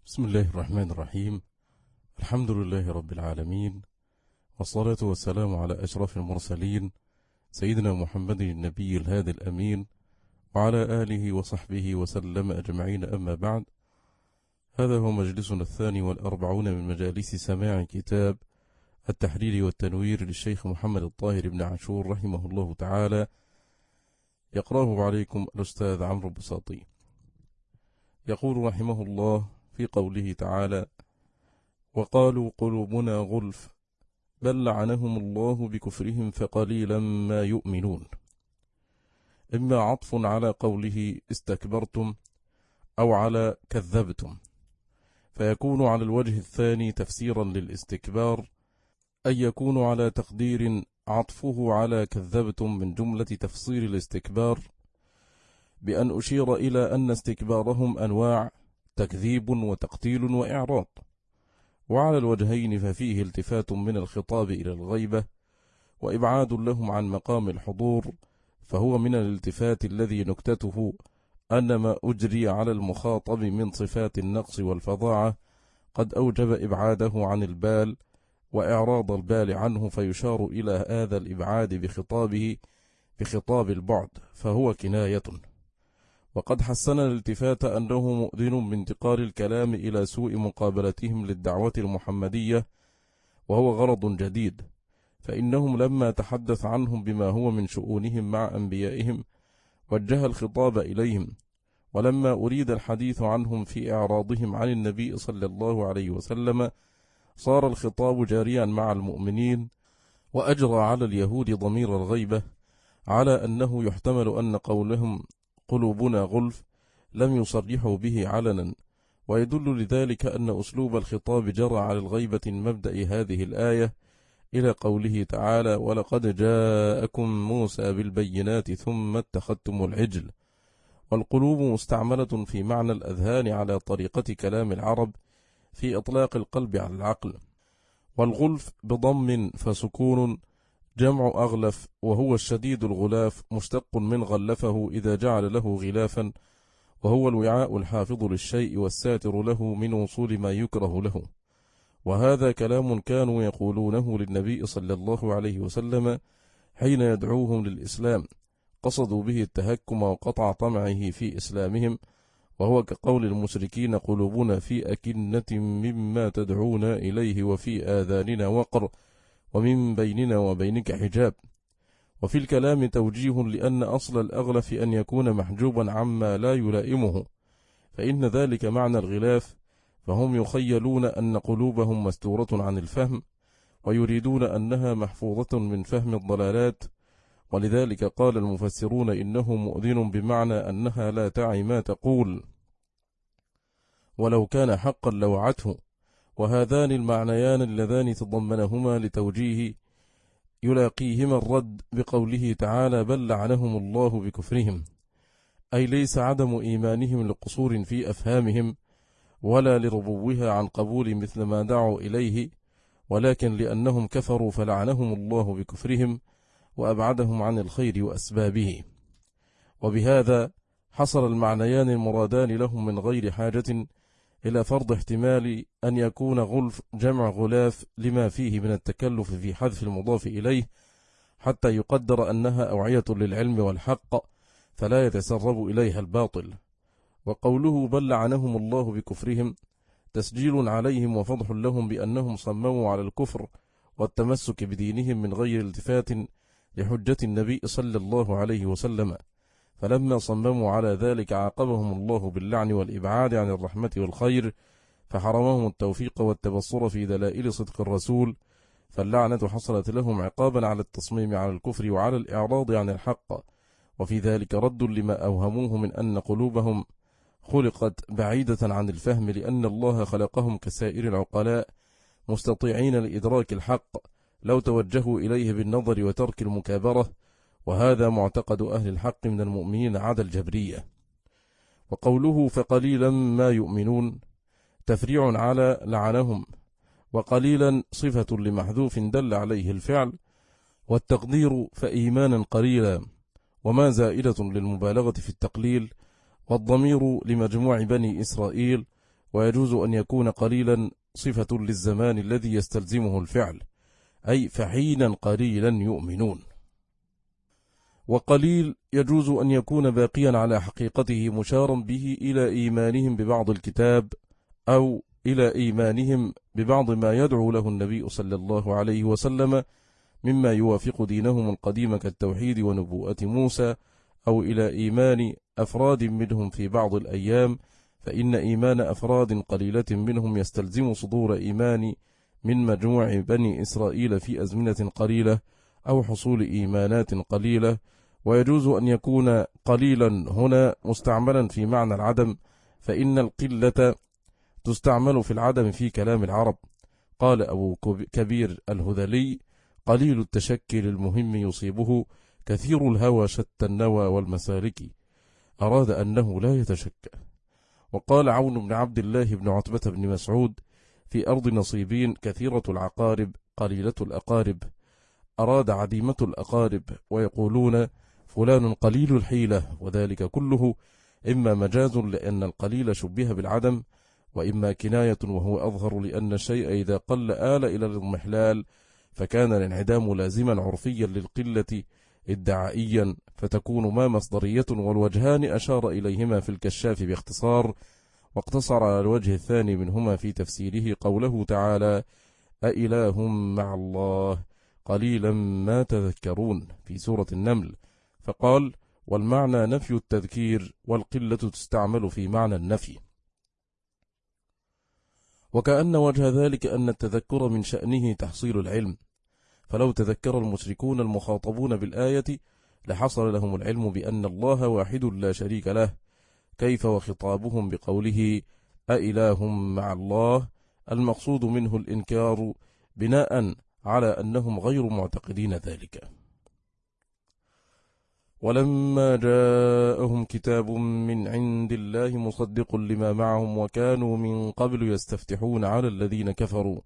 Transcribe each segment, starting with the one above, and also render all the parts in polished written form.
بسم الله الرحمن الرحيم. الحمد لله رب العالمين، والصلاة والسلام على أشرف المرسلين سيدنا محمد النبي الهادي الأمين وعلى آله وصحبه وسلم أجمعين، أما بعد. هذا هو مجلسنا 42 من مجالس سماع كتاب التحرير والتنوير للشيخ محمد الطاهر بن عاشور رحمه الله تعالى، يقرأه عليكم الأستاذ عمرو بساطي. يقول رحمه الله في قوله تعالى: وقالوا قلوبنا غلف بل لعنهم الله بكفرهم فقليلا ما يؤمنون. إما عطف على قوله استكبرتم أو على كذبتم، فيكون على الوجه الثاني تفسيرا للاستكبار، أي يكون على تقدير عطفه على كذبتم من جملة تفسير الاستكبار، بأن أشير إلى أن استكبارهم أنواع: تكذيب وتقتيل وإعراض. وعلى الوجهين ففيه التفات من الخطاب إلى الغيبة وإبعاد لهم عن مقام الحضور، فهو من الالتفات الذي نكتته أن ما أجري على المخاطب من صفات النقص والفظاعة قد أوجب إبعاده عن البال وإعراض البال عنه، فيشار إلى هذا الإبعاد بخطاب البعد، فهو كناية. وقد حسن الالتفات أنه مؤذن بانتقال الكلام إلى سوء مقابلتهم للدعوة المحمدية، وهو غرض جديد، فإنهم لما تحدث عنهم بما هو من شؤونهم مع أنبيائهم وجه الخطاب إليهم، ولما أريد الحديث عنهم في إعراضهم عن النبي صلى الله عليه وسلم صار الخطاب جاريا مع المؤمنين، وأجرى على اليهود ضمير الغيبة، على أنه يحتمل أن قولهم قلوبنا غلف لم يصرحوا به علنا، ويدل لذلك أن أسلوب الخطاب جرى على الغيبة من مبدأ هذه الآية إلى قوله تعالى: ولقد جاءكم موسى بالبينات ثم اتخذتم العجل. والقلوب مستعملة في معنى الأذهان على طريقة كلام العرب في إطلاق القلب على العقل. والغلف بضم فسكون جمع أغلف، وهو الشديد الغلاف، مشتق من غلفه إذا جعل له غلافا، وهو الوعاء الحافظ للشيء والساتر له من وصول ما يكره له. وهذا كلام كانوا يقولونه للنبي صلى الله عليه وسلم حين يدعوهم للإسلام، قصدوا به التهكم وقطع طمعه في إسلامهم، وهو كقول المشركين: قلوبنا في أكنة مما تدعونا إليه وفي آذاننا وقر ومن بيننا وبينك حجاب. وفي الكلام توجيه، لأن أصل الأغلف أن يكون محجوبا عما لا يلائمه، فإن ذلك معنى الغلاف، فهم يخيلون أن قلوبهم مستورة عن الفهم، ويريدون أنها محفوظة من فهم الضلالات، ولذلك قال المفسرون إنه مؤذن بمعنى أنها لا تعي ما تقول، ولو كان حقا لوعته. وهذان المعنيان اللذان تضمنهما لتوجيه يلاقيهما الرد بقوله تعالى: بل لعنهم الله بكفرهم، أي ليس عدم إيمانهم لقصور في أفهامهم ولا لربوها عن قبول مثل ما دعوا إليه، ولكن لأنهم كفروا فلعنهم الله بكفرهم وأبعدهم عن الخير وأسبابه. وبهذا حصل المعنيان المرادان لهم من غير حاجة إلى فرض احتمال أن يكون غلف جمع غلاف لما فيه من التكلف في حذف المضاف إليه، حتى يقدر أنها أوعية للعلم والحق فلا يتسرب إليها الباطل. وقوله بل لعنهم الله بكفرهم تسجيل عليهم وفضح لهم بأنهم صمموا على الكفر والتمسك بدينهم من غير التفات لحجة النبي صلى الله عليه وسلم، فلما صمموا على ذلك عاقبهم الله باللعن والإبعاد عن الرحمة والخير، فحرمهم التوفيق والتبصر في دلائل صدق الرسول، فاللعنة حصلت لهم عقابا على التصميم على الكفر وعلى الإعراض عن الحق. وفي ذلك رد لما أوهموه من أن قلوبهم خلقت بعيدة عن الفهم، لأن الله خلقهم كسائر العقلاء مستطيعين لإدراك الحق لو توجهوا إليه بالنظر وترك المكابرة، وهذا معتقد أهل الحق من المؤمنين عدا الجبرية. وقوله فقليلا ما يؤمنون تفريع على لعنهم، وقليلا صفة لمحذوف دل عليه الفعل، والتقدير فإيمانا قليلا، وما زائدة للمبالغة في التقليل، والضمير لمجموع بني إسرائيل، ويجوز أن يكون قليلا صفة للزمان الذي يستلزمه الفعل، أي فحينا قليلا يؤمنون. وقليل يجوز أن يكون باقيا على حقيقته مشارا به إلى إيمانهم ببعض الكتاب، أو إلى إيمانهم ببعض ما يدعو له النبي صلى الله عليه وسلم مما يوافق دينهم القديم كالتوحيد ونبوءة موسى، أو إلى إيمان أفراد منهم في بعض الأيام، فإن إيمان أفراد قليلة منهم يستلزم صدور إيمان من مجموع بني إسرائيل في أزمنة قليلة، أو حصول إيمانات قليلة. ويجوز أن يكون قليلا هنا مستعملا في معنى العدم، فإن القلة تستعمل في العدم في كلام العرب. قال أبو كبير الهذلي: قليل التشكل المهم يصيبه كثير الهوى شتى النوى والمسالك، أراد أنه لا يتشكى. وقال عون بن عبد الله بن عتبة بن مسعود: في أرض نصيبين كثيرة العقارب قليلة الأقارب، أراد عديمة الأقارب. ويقولون فلان قليل الحيلة، وذلك كله إما مجاز لأن القليل شبه بالعدم، وإما كناية وهو أظهر لأن الشيء إذا قل آل إلى الاضمحلال فكان الانعدام لازما عرفيا للقلة ادعائيا، فتكون ما مصدرية، والوجهان أشار إليهما في الكشاف باختصار، واقتصر على الوجه الثاني منهما في تفسيره قوله تعالى: أإله مع الله قليلا ما تذكرون في سورة النمل، فقال: والمعنى نفي التذكير، والقلة تستعمل في معنى النفي. وكأن وجه ذلك أن التذكر من شأنه تحصيل العلم، فلو تذكر المشركون المخاطبون بالآية لحصل لهم العلم بأن الله واحد لا شريك له، كيف وخطابهم بقوله أإله مع الله المقصود منه الإنكار بناء على أنهم غير معتقدين ذلك. ولما جاءهم كتاب من عند الله مصدق لما معهم وكانوا من قبل يستفتحون على الذين كفروا،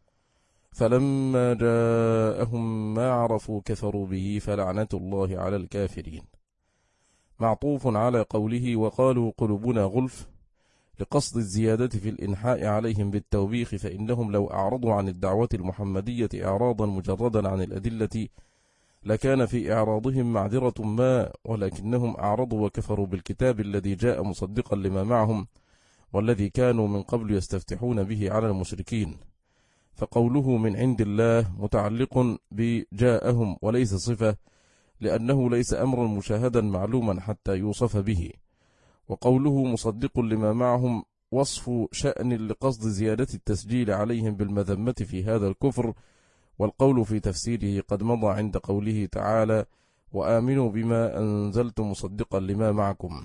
فلما جاءهم ما عرفوا كفروا به فلعنة الله على الكافرين. معطوف على قوله وقالوا قلوبنا غلف، لقصد الزيادة في الإنحاء عليهم بالتوبيخ، فإنهم لو أعرضوا عن الدعوة المحمدية إعراضا مجردا عن الأدلة لكان في إعراضهم معذرة ما، ولكنهم أعرضوا وكفروا بالكتاب الذي جاء مصدقا لما معهم، والذي كانوا من قبل يستفتحون به على المشركين. فقوله من عند الله متعلق بجاءهم وليس صفة، لأنه ليس أمرا مشاهدا معلوما حتى يوصف به. وقوله مصدق لما معهم وصف شأن لقصد زيادة التسجيل عليهم بالمذمة في هذا الكفر، والقول في تفسيره قد مضى عند قوله تعالى وآمنوا بما أنزلت مصدقا لما معكم.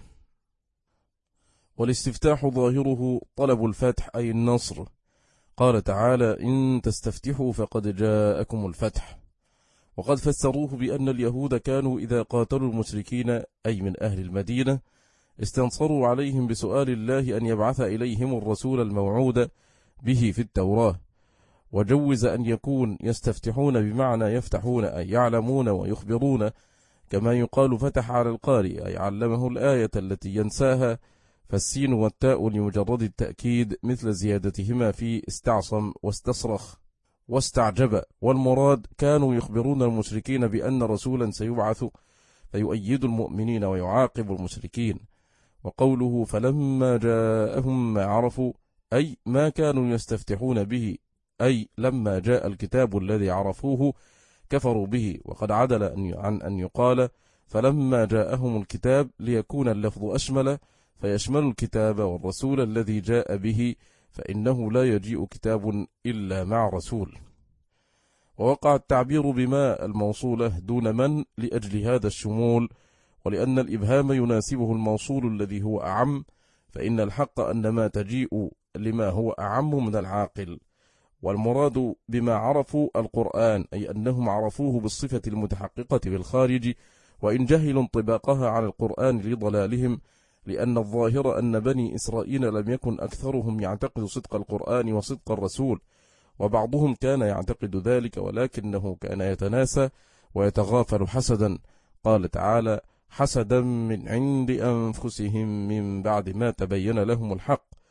والاستفتاح ظاهره طلب الفتح أي النصر، قال تعالى إن تستفتحوا فقد جاءكم الفتح. وقد فسروه بأن اليهود كانوا إذا قاتلوا المشركين أي من أهل المدينة استنصروا عليهم بسؤال الله أن يبعث إليهم الرسول الموعود به في التوراة، وجوز أن يكون يستفتحون بمعنى يفتحون أي يعلمون ويخبرون، كما يقال فتح على القارئ أي علمه الآية التي ينساها، فالسين والتاء لمجرد التأكيد مثل زيادتهما في استعصم واستصرخ واستعجب. والمراد كانوا يخبرون المشركين بأن رسولا سيبعث فيؤيد المؤمنين ويعاقب المشركين. وقوله فلما جاءهم ما عرفوا أي ما كانوا يستفتحون به، أي لما جاء الكتاب الذي عرفوه كفروا به. وقد عدل عن أن يقال فلما جاءهم الكتاب ليكون اللفظ أشمل، فيشمل الكتاب والرسول الذي جاء به، فإنه لا يجيء كتاب إلا مع رسول. ووقع التعبير بما الموصولة دون من لأجل هذا الشمول، ولأن الإبهام يناسبه الموصول الذي هو أعم، فإن الحق أن ما تجيء لما هو أعم من العاقل. والمراد بما عرفوا القرآن أي أنهم عرفوه بالصفة المتحققة بالخارج، وإن جهلوا انطباقها على القرآن لضلالهم، لأن الظاهر أن بني إسرائيل لم يكن أكثرهم يعتقد صدق القرآن وصدق الرسول، وبعضهم كان يعتقد ذلك ولكنه كان يتناسى ويتغافل حسدا. قال تعالى حسدا من عند أنفسهم من بعد ما تبين لهم الحق،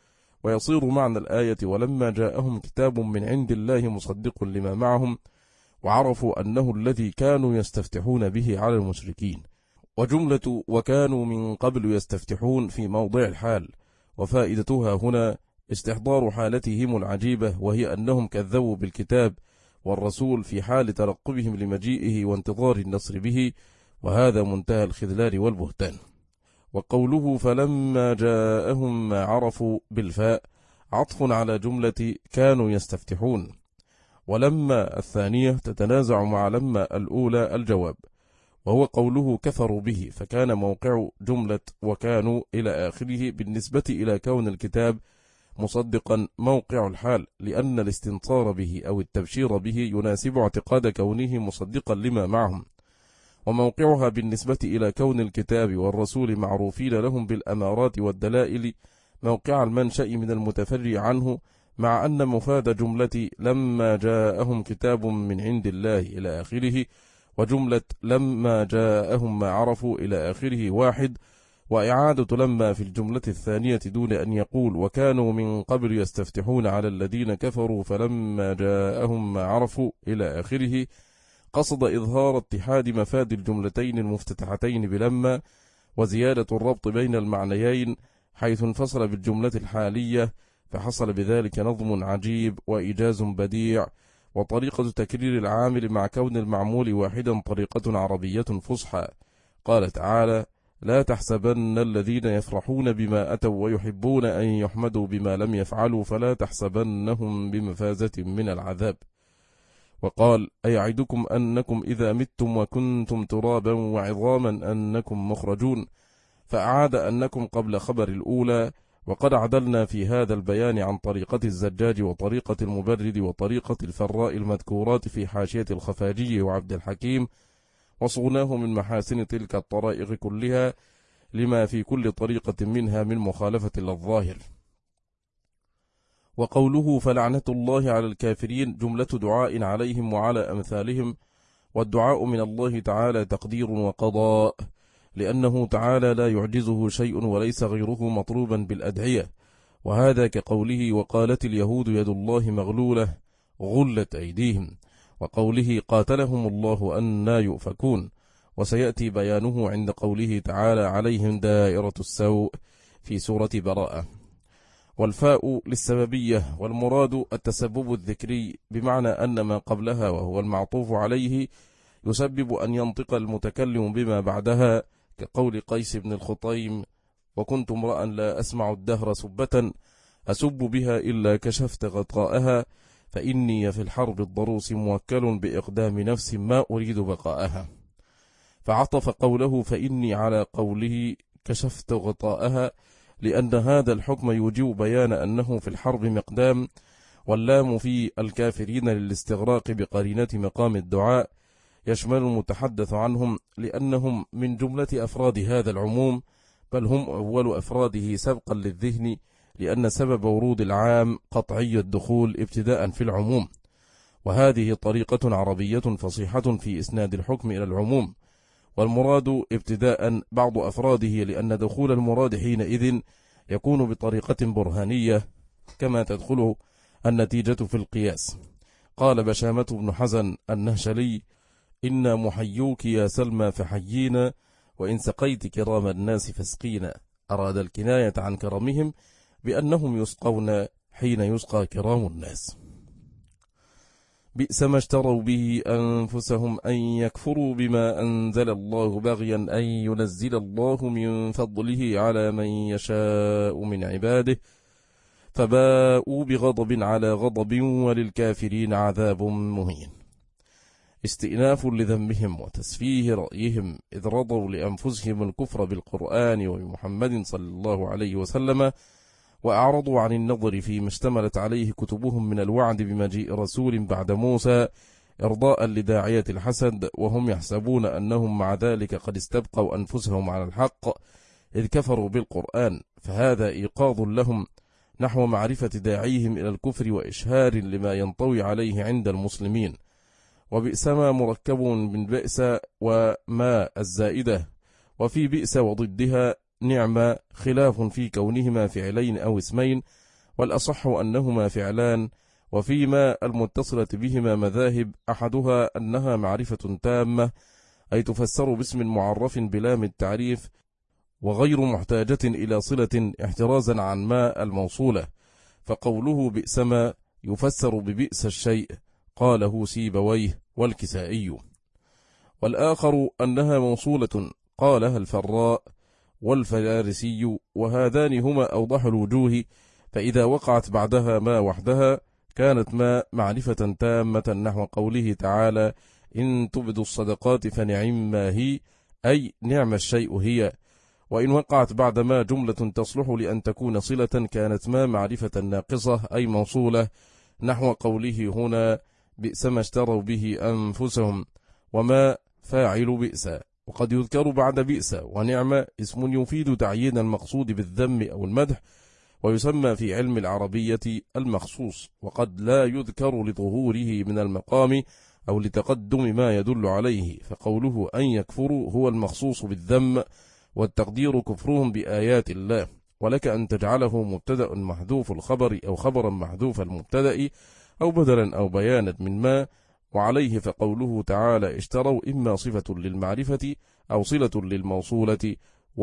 ويصير معنى الآية ولما جاءهم كتاب من عند الله مصدق لما معهم وعرفوا أنه الذي كانوا يستفتحون به على المشركين. وجملة وكانوا من قبل يستفتحون في موضع الحال، وفائدتها هنا استحضار حالتهم العجيبة، وهي أنهم كذبوا بالكتاب والرسول في حال ترقبهم لمجيئه وانتظار النصر به، وهذا منتهى الخذلان والبهتان. وقوله فلما جاءهم ما عرفوا بالفاء عطف على جملة كانوا يستفتحون، ولما الثانية تتنازع مع لما الأولى الجواب، وهو قوله كفروا به، فكان موقع جملة وكانوا إلى آخره بالنسبة إلى كون الكتاب مصدقا موقع الحال، لأن الاستنصار به أو التبشير به يناسب اعتقاد كونه مصدقا لما معهم، وموقعها بالنسبة إلى كون الكتاب والرسول معروفين لهم بالأمارات والدلائل موقع المنشأ من المتفرع عنه، مع أن مفاد جملة لما جاءهم كتاب من عند الله إلى آخره وجملة لما جاءهم ما عرفوا إلى آخره واحد، وإعادة لما في الجملة الثانية دون أن يقول وكانوا من قبل يستفتحون على الذين كفروا فلما جاءهم ما عرفوا إلى آخره قصد إظهار اتحاد مفاد الجملتين المفتتحتين بلما وزيادة الربط بين المعنيين، حيث انفصل بالجملة الحالية، فحصل بذلك نظم عجيب وإيجاز بديع. وطريقة تكرير العامل مع كون المعمول واحدا طريقة عربية فصحى. قال تعالى لا تحسبن الذين يفرحون بما أتوا ويحبون أن يحمدوا بما لم يفعلوا فلا تحسبنهم بمفازة من العذاب. وقال أيعدكم أنكم إذا متم وكنتم ترابا وعظاما أنكم مخرجون، فأعاد أنكم قبل خبر الأولى. وقد عدلنا في هذا البيان عن طريقة الزجاج وطريقة المبرد وطريقة الفراء المذكورات في حاشية الخفاجي وعبد الحكيم، وصغناه من محاسن تلك الطرائق كلها لما في كل طريقة منها من مخالفة للظاهر. وقوله فلعنة الله على الكافرين جملة دعاء عليهم وعلى أمثالهم، والدعاء من الله تعالى تقدير وقضاء، لأنه تعالى لا يعجزه شيء وليس غيره مطلوبا بالأدعية، وهذا كقوله وقالت اليهود يد الله مغلولة غلت أيديهم، وقوله قاتلهم الله أنى يؤفكون، وسيأتي بيانه عند قوله تعالى عليهم دائرة السوء في سورة براءة. والفاء للسببية، والمراد التسبب الذكري، بمعنى أن ما قبلها وهو المعطوف عليه يسبب أن ينطق المتكلم بما بعدها، كقول قيس بن الخطيم وكنت امرأ لا أسمع الدهر سبة أسب بها إلا كشفت غطاءها فإني في الحرب الضروس موكل بإقدام نفس ما أريد بقاءها، فعطف قوله فإني على قوله كشفت غطاءها، لأن هذا الحكم يوجب بيان أنه في الحرب مقدام، واللام في الكافرين للاستغراق بقرينة مقام الدعاء يشمل المتحدث عنهم، لأنهم من جملة أفراد هذا العموم، بل هم أول أفراده سبقا للذهن، لأن سبب ورود العام قطعي الدخول ابتداء في العموم، وهذه طريقة عربية فصيحة في إسناد الحكم إلى العموم، والمراد ابتداء بعض أفراده، لأن دخول المراد حينئذ يكون بطريقة برهانية كما تدخله النتيجة في القياس. قال بشامة بن حزن النهشلي إنا محيوك يا سلمى فحيينا وإن سقيت كرام الناس فاسقينا، أراد الكناية عن كرمهم بأنهم يسقون حين يسقى كرام الناس. بئس ما اشتروا به أنفسهم أن يكفروا بما أنزل الله بغيا أن ينزل الله من فضله على من يشاء من عباده فباءوا بغضب على غضب وللكافرين عذاب مهين. استئناف لذنبهم وتسفيه رأيهم إذ رضوا لأنفسهم الكفر بالقرآن وبمحمد صلى الله عليه وسلم، وأعرضوا عن النظر فيما اشتملت عليه كتبهم من الوعد بمجيء رسول بعد موسى إرضاء لداعية الحسد، وهم يحسبون أنهم مع ذلك قد استبقوا أنفسهم على الحق إذ كفروا بالقرآن، فهذا إيقاظ لهم نحو معرفة داعيهم إلى الكفر وإشهار لما ينطوي عليه عند المسلمين. وبئس ما مركب من بئس وما الزائدة، وفي بئس وضدها نعمة خلاف في كونهما فعلين أو اسمين، والأصح أنهما فعلان، وفيما المتصلة بهما مذاهب، أحدها أنها معرفة تامة، أي تفسر باسم معرف بلام التعريف وغير محتاجة إلى صلة احترازا عن ما الموصولة، فقوله بئسما يفسر ببئس الشيء، قاله سيبويه والكسائي. والآخر أنها موصولة، قالها الفراء والفارسي، وهذان هما أوضح الوجوه، فإذا وقعت بعدها ما وحدها كانت ما معرفة تامة، نحو قوله تعالى إن تبدوا الصدقات فنعم ما هي، أي نعم الشيء هي. وإن وقعت بعد ما جملة تصلح لأن تكون صلة كانت ما معرفة ناقصة، أي موصولة، نحو قوله هنا بئس ما اشتروا به أنفسهم، وما فاعل بئس. وقد يذكر بعد بئس ونعم اسم يفيد تعيين المقصود بالذم أو المدح، ويسمى في علم العربية المخصوص، وقد لا يذكر لظهوره من المقام أو لتقدم ما يدل عليه، فقوله أن يكفروا هو المخصوص بالذم، والتقدير كفرهم بآيات الله. ولك أن تجعله مبتدأ محذوف الخبر أو خبرا محذوف المبتدأ أو بدلا أو بيانا من ما، وعليه فقوله تعالى اشتروا إما صفة للمعرفة أو صلة للموصولة،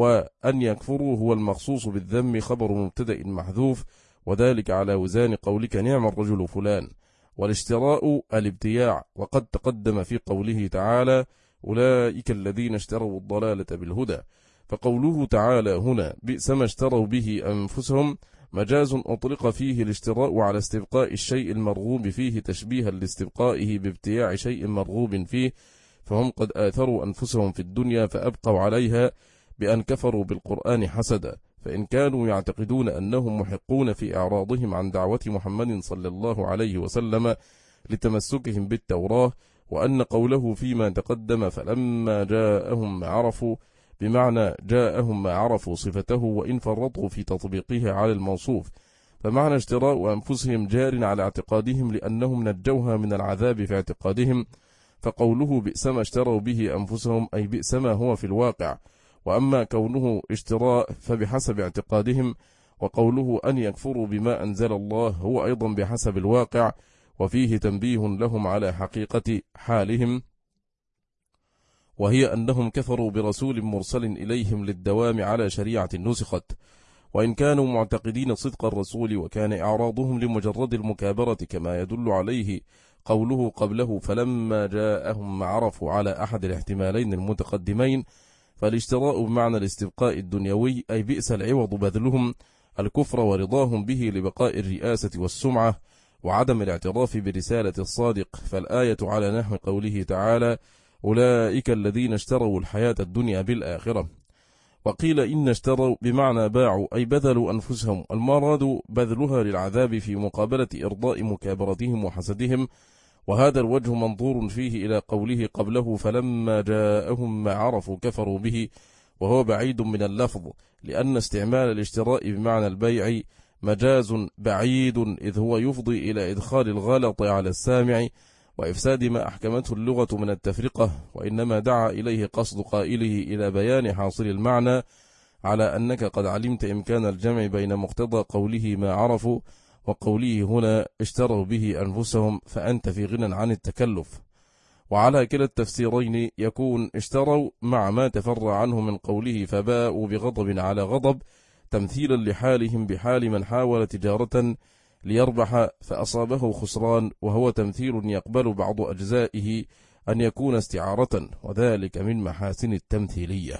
وأن يكفروا هو المخصوص بالذم خبر مبتدأ محذوف، وذلك على وزان قولك نعم الرجل فلان. والاشتراء الابتياع، وقد تقدم في قوله تعالى أولئك الذين اشتروا الضلالة بالهدى، فقوله تعالى هنا بئس ما اشتروا به أنفسهم مجاز أطلق فيه الاشتراء على استبقاء الشيء المرغوب فيه تشبيها لاستبقائه بابتياع شيء مرغوب فيه، فهم قد آثروا أنفسهم في الدنيا فأبقوا عليها بأن كفروا بالقرآن حسدا، فإن كانوا يعتقدون أنهم محقون في إعراضهم عن دعوة محمد صلى الله عليه وسلم لتمسكهم بالتوراة، وأن قوله فيما تقدم فلما جاءهم ما عرفوا بمعنى جاءهم ما عرفوا صفته وإن فرطوا في تطبيقها على الموصوف، فمعنى اشتراء أنفسهم جار على اعتقادهم لأنهم نجوها من العذاب في اعتقادهم، فقوله بئس ما اشتروا به أنفسهم أي بئس ما هو في الواقع، وأما كونه اشتراء فبحسب اعتقادهم، وقوله أن يكفروا بما أنزل الله هو أيضا بحسب الواقع، وفيه تنبيه لهم على حقيقة حالهم، وهي أنهم كفروا برسول مرسل إليهم للدوام على شريعة نسخت، وإن كانوا معتقدين صدق الرسول وكان إعراضهم لمجرد المكابرة كما يدل عليه قوله قبله فلما جاءهم ما عرفوا على أحد الاحتمالين المتقدمين، فالاشتراء بمعنى الاستبقاء الدنيوي أي بئس العوض بذلهم الكفر ورضاهم به لبقاء الرئاسة والسمعة وعدم الاعتراف برسالة الصادق، فالآية على نحو قوله تعالى أولئك الذين اشتروا الحياة الدنيا بالآخرة. وقيل إن اشتروا بمعنى باعوا أي بذلوا أنفسهم، المراد بذلها للعذاب في مقابلة إرضاء مكابرتهم وحسدهم، وهذا الوجه منظور فيه إلى قوله قبله فلما جاءهم ما عرفوا كفروا به، وهو بعيد من اللفظ، لأن استعمال الاشتراء بمعنى البيع مجاز بعيد، إذ هو يفضي إلى إدخال الغلط على السامع وإفساد ما أحكمته اللغة من التفرقة، وإنما دعا إليه قصد قائله إلى بيان حاصل المعنى، على أنك قد علمت إمكان الجمع بين مقتضى قوله ما عرفوا وقوله هنا اشتروا به أنفسهم، فأنت في غنى عن التكلف. وعلى كلا التفسيرين يكون اشتروا مع ما تفرع عنه من قوله فباءوا بغضب على غضب، تمثيلا لحالهم بحال من حاول تجارة ليربح فأصابه خسران، وهو تمثيل يقبل بعض أجزائه أن يكون استعارة، وذلك من محاسن التمثيلية.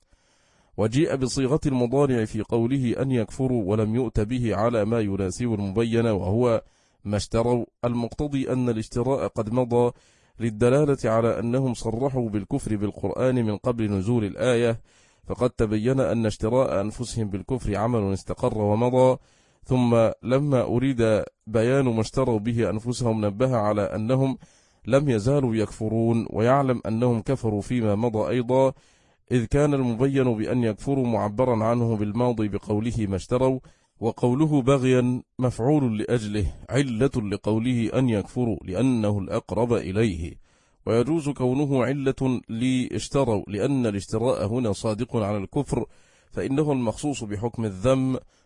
وجيء بصيغة المضارع في قوله أن يكفروا ولم يؤت به على ما يناسب المبين، وهو ما اشتروا، المقتضي أن الاشتراء قد مضى للدلالة على أنهم صرحوا بالكفر بالقرآن من قبل نزول الآية، فقد تبين أن اشتراء أنفسهم بالكفر عمل استقر ومضى، ثم لما أريد بيان ما اشتروا به أنفسهم نبه على أنهم لم يزالوا يكفرون، ويعلم أنهم كفروا فيما مضى أيضا، إذ كان المبين بأن يكفروا معبرا عنه بالماضي بقوله ما اشتروا، وقوله بغيا مفعول لأجله علة لقوله أن يكفروا لأنه الأقرب إليه، ويجوز كونه علة لاشتروا لأن الاشتراء هنا صادق على الكفر، فإنه المخصوص بحكم الذم،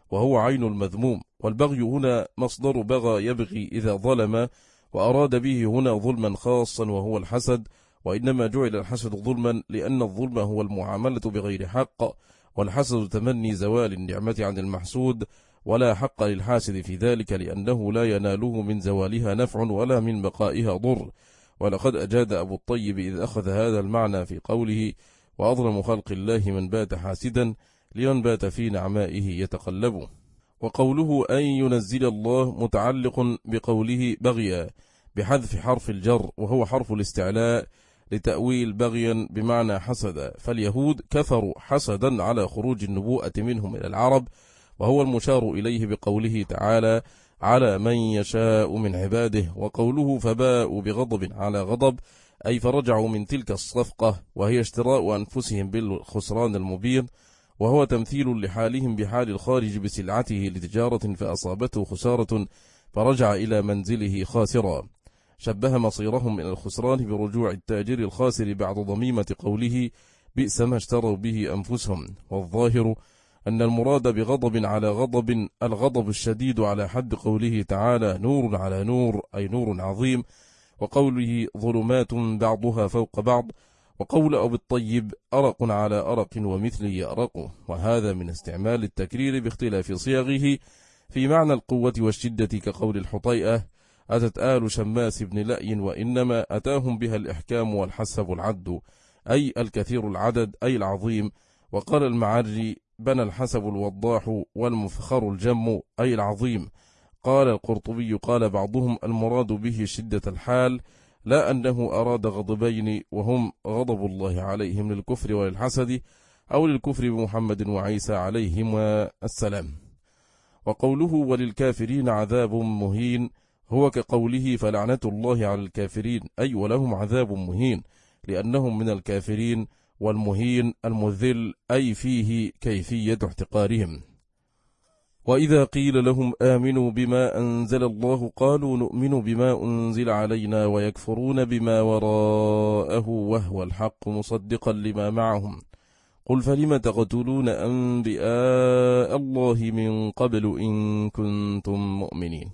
وهو عين المذموم. والبغي هنا مصدر بغى يبغي إذا ظلم، وأراد به هنا ظلما خاصا وهو الحسد، وإنما جعل الحسد ظلما لأن الظلم هو المعاملة بغير حق، والحسد تمني زوال النعمة عن المحسود، ولا حق للحاسد في ذلك لأنه لا يناله من زوالها نفع ولا من بقائها ضر. ولقد أجاد أبو الطيب إذ أخذ هذا المعنى في قوله: وأظلم خلق الله من بات حاسدا لمن بات في نعمائه يتقلب. وقوله أن ينزل الله متعلق بقوله بغيا بحذف حرف الجر، وهو حرف الاستعلاء لتأويل بغيا بمعنى حسدا. فاليهود كفروا حسدا على خروج النبوءة منهم إلى العرب، وهو المشار إليه بقوله تعالى: على من يشاء من عباده. وقوله فباءوا بغضب على غضب، أي فرجعوا من تلك الصفقة، وهي اشتراء أنفسهم بالخسران المبين، وهو تمثيل لحالهم بحال الخارج بسلعته لتجارة فأصابته خسارة فرجع إلى منزله خاسرا. شبه مصيرهم من الخسران برجوع التاجر الخاسر بعد ضميمة قوله: بئس ما اشتروا به أنفسهم. والظاهر أن المراد بغضب على غضب الغضب الشديد على حد قوله تعالى: نور على نور، أي نور عظيم، وقوله ظلمات بعضها فوق بعض، وقول أبي الطيب أرق على أرق ومثل يأرق. وهذا من استعمال التكرير باختلاف صيغه في معنى القوة والشدة، كقول الحطيئة: أتت آل شماس بن لأي وإنما أتاهم بها الإحكام والحسب العد، أي الكثير العدد، أي العظيم. وقال المعري: بنى الحسب الوضاح والمفخر الجم، أي العظيم. قال القرطبي: قال بعضهم المراد به شدة الحال، لا أنه أراد غضبين وهم غضب الله عليهم للكفر وللحسد، أو للكفر بمحمد وعيسى عليهما السلام. وقوله وللكافرين عذاب مهين هو كقوله فلعنة الله على الكافرين، أي ولهم عذاب مهين، لأنهم من الكافرين، والمهين المذل، أي فيه كيفية احتقارهم. وإذا قيل لهم آمنوا بما أنزل الله قالوا نؤمن بما أنزل علينا ويكفرون بما وراءه وهو الحق مصدقا لما معهم. قل فلم تقتلون أنبياء الله من قبل إن كنتم مؤمنين.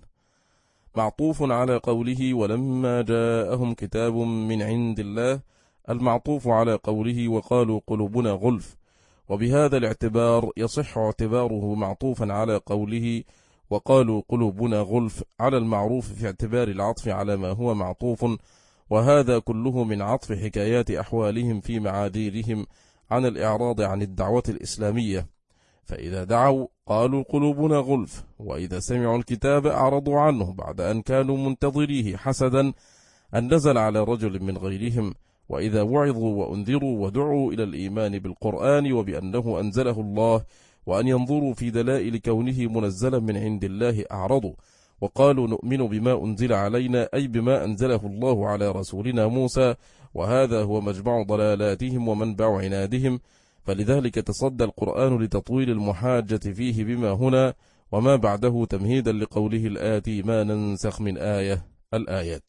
معطوف على قوله ولما جاءهم كتاب من عند الله، المعطوف على قوله وقالوا قلوبنا غلف. وبهذا الاعتبار يصح اعتباره معطوفا على قوله وقالوا قلوبنا غلف على المعروف في اعتبار العطف على ما هو معطوف، وهذا كله من عطف حكايات أحوالهم في معاذيرهم عن الإعراض عن الدعوة الإسلامية. فإذا دعوا قالوا قلوبنا غلف، وإذا سمعوا الكتاب أعرضوا عنه بعد أن كانوا منتظريه حسدا أن نزل على رجل من غيرهم. وإذا وعظوا وأنذروا ودعوا إلى الإيمان بالقرآن وبأنه أنزله الله وأن ينظروا في دلائل كونه منزلا من عند الله أعرضوا وقالوا نؤمن بما أنزل علينا، أي بما أنزله الله على رسولنا موسى، وهذا هو مجمع ضلالاتهم ومنبع عنادهم. فلذلك تصدى القرآن لتطويل المحاجة فيه بما هنا وما بعده تمهيدا لقوله الآتي ما ننسخ من آية الآيات.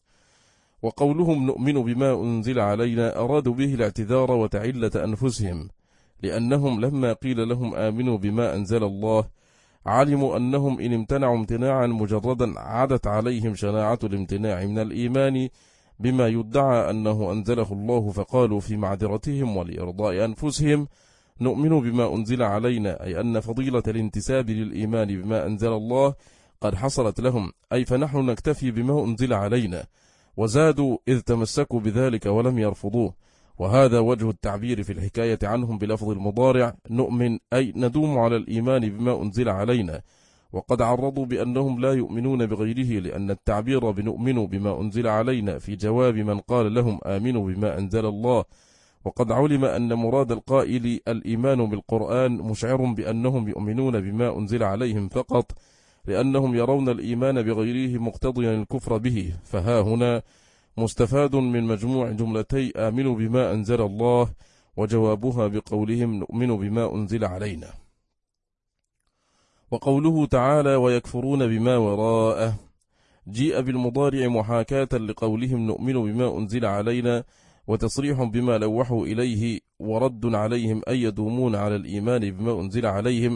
وقولهم نؤمن بما أنزل علينا أرادوا به الاعتذار وتعلة أنفسهم، لأنهم لما قيل لهم آمنوا بما أنزل الله علموا أنهم إن امتنعوا امتناعا مجردا عادت عليهم شناعة الامتناع من الإيمان بما يدعى أنه أنزله الله، فقالوا في معذرتهم ولإرضاء أنفسهم نؤمن بما أنزل علينا، أي أن فضيلة الانتساب للإيمان بما أنزل الله قد حصلت لهم، أي فنحن نكتفي بما أنزل علينا. وزادوا إذ تمسكوا بذلك ولم يرفضوه، وهذا وجه التعبير في الحكاية عنهم بلفظ المضارع نؤمن، أي ندوم على الإيمان بما أنزل علينا. وقد عرضوا بأنهم لا يؤمنون بغيره، لأن التعبير بنؤمن بما أنزل علينا في جواب من قال لهم آمنوا بما أنزل الله. وقد علم أن مراد القائل الإيمان بالقرآن مشعر بأنهم يؤمنون بما أنزل عليهم فقط، لأنهم يرون الإيمان بغيره مقتضيا الكفر به. فها هنا مستفاد من مجموع جملتي آمنوا بما أنزل الله وجوابها بقولهم نؤمن بما أنزل علينا. وقوله تعالى ويكفرون بما وراءه جيء بالمضارع محاكاة لقولهم نؤمن بما أنزل علينا، وتصريح بما لوحوا إليه ورد عليهم أي يدومون على الإيمان بما أنزل عليهم،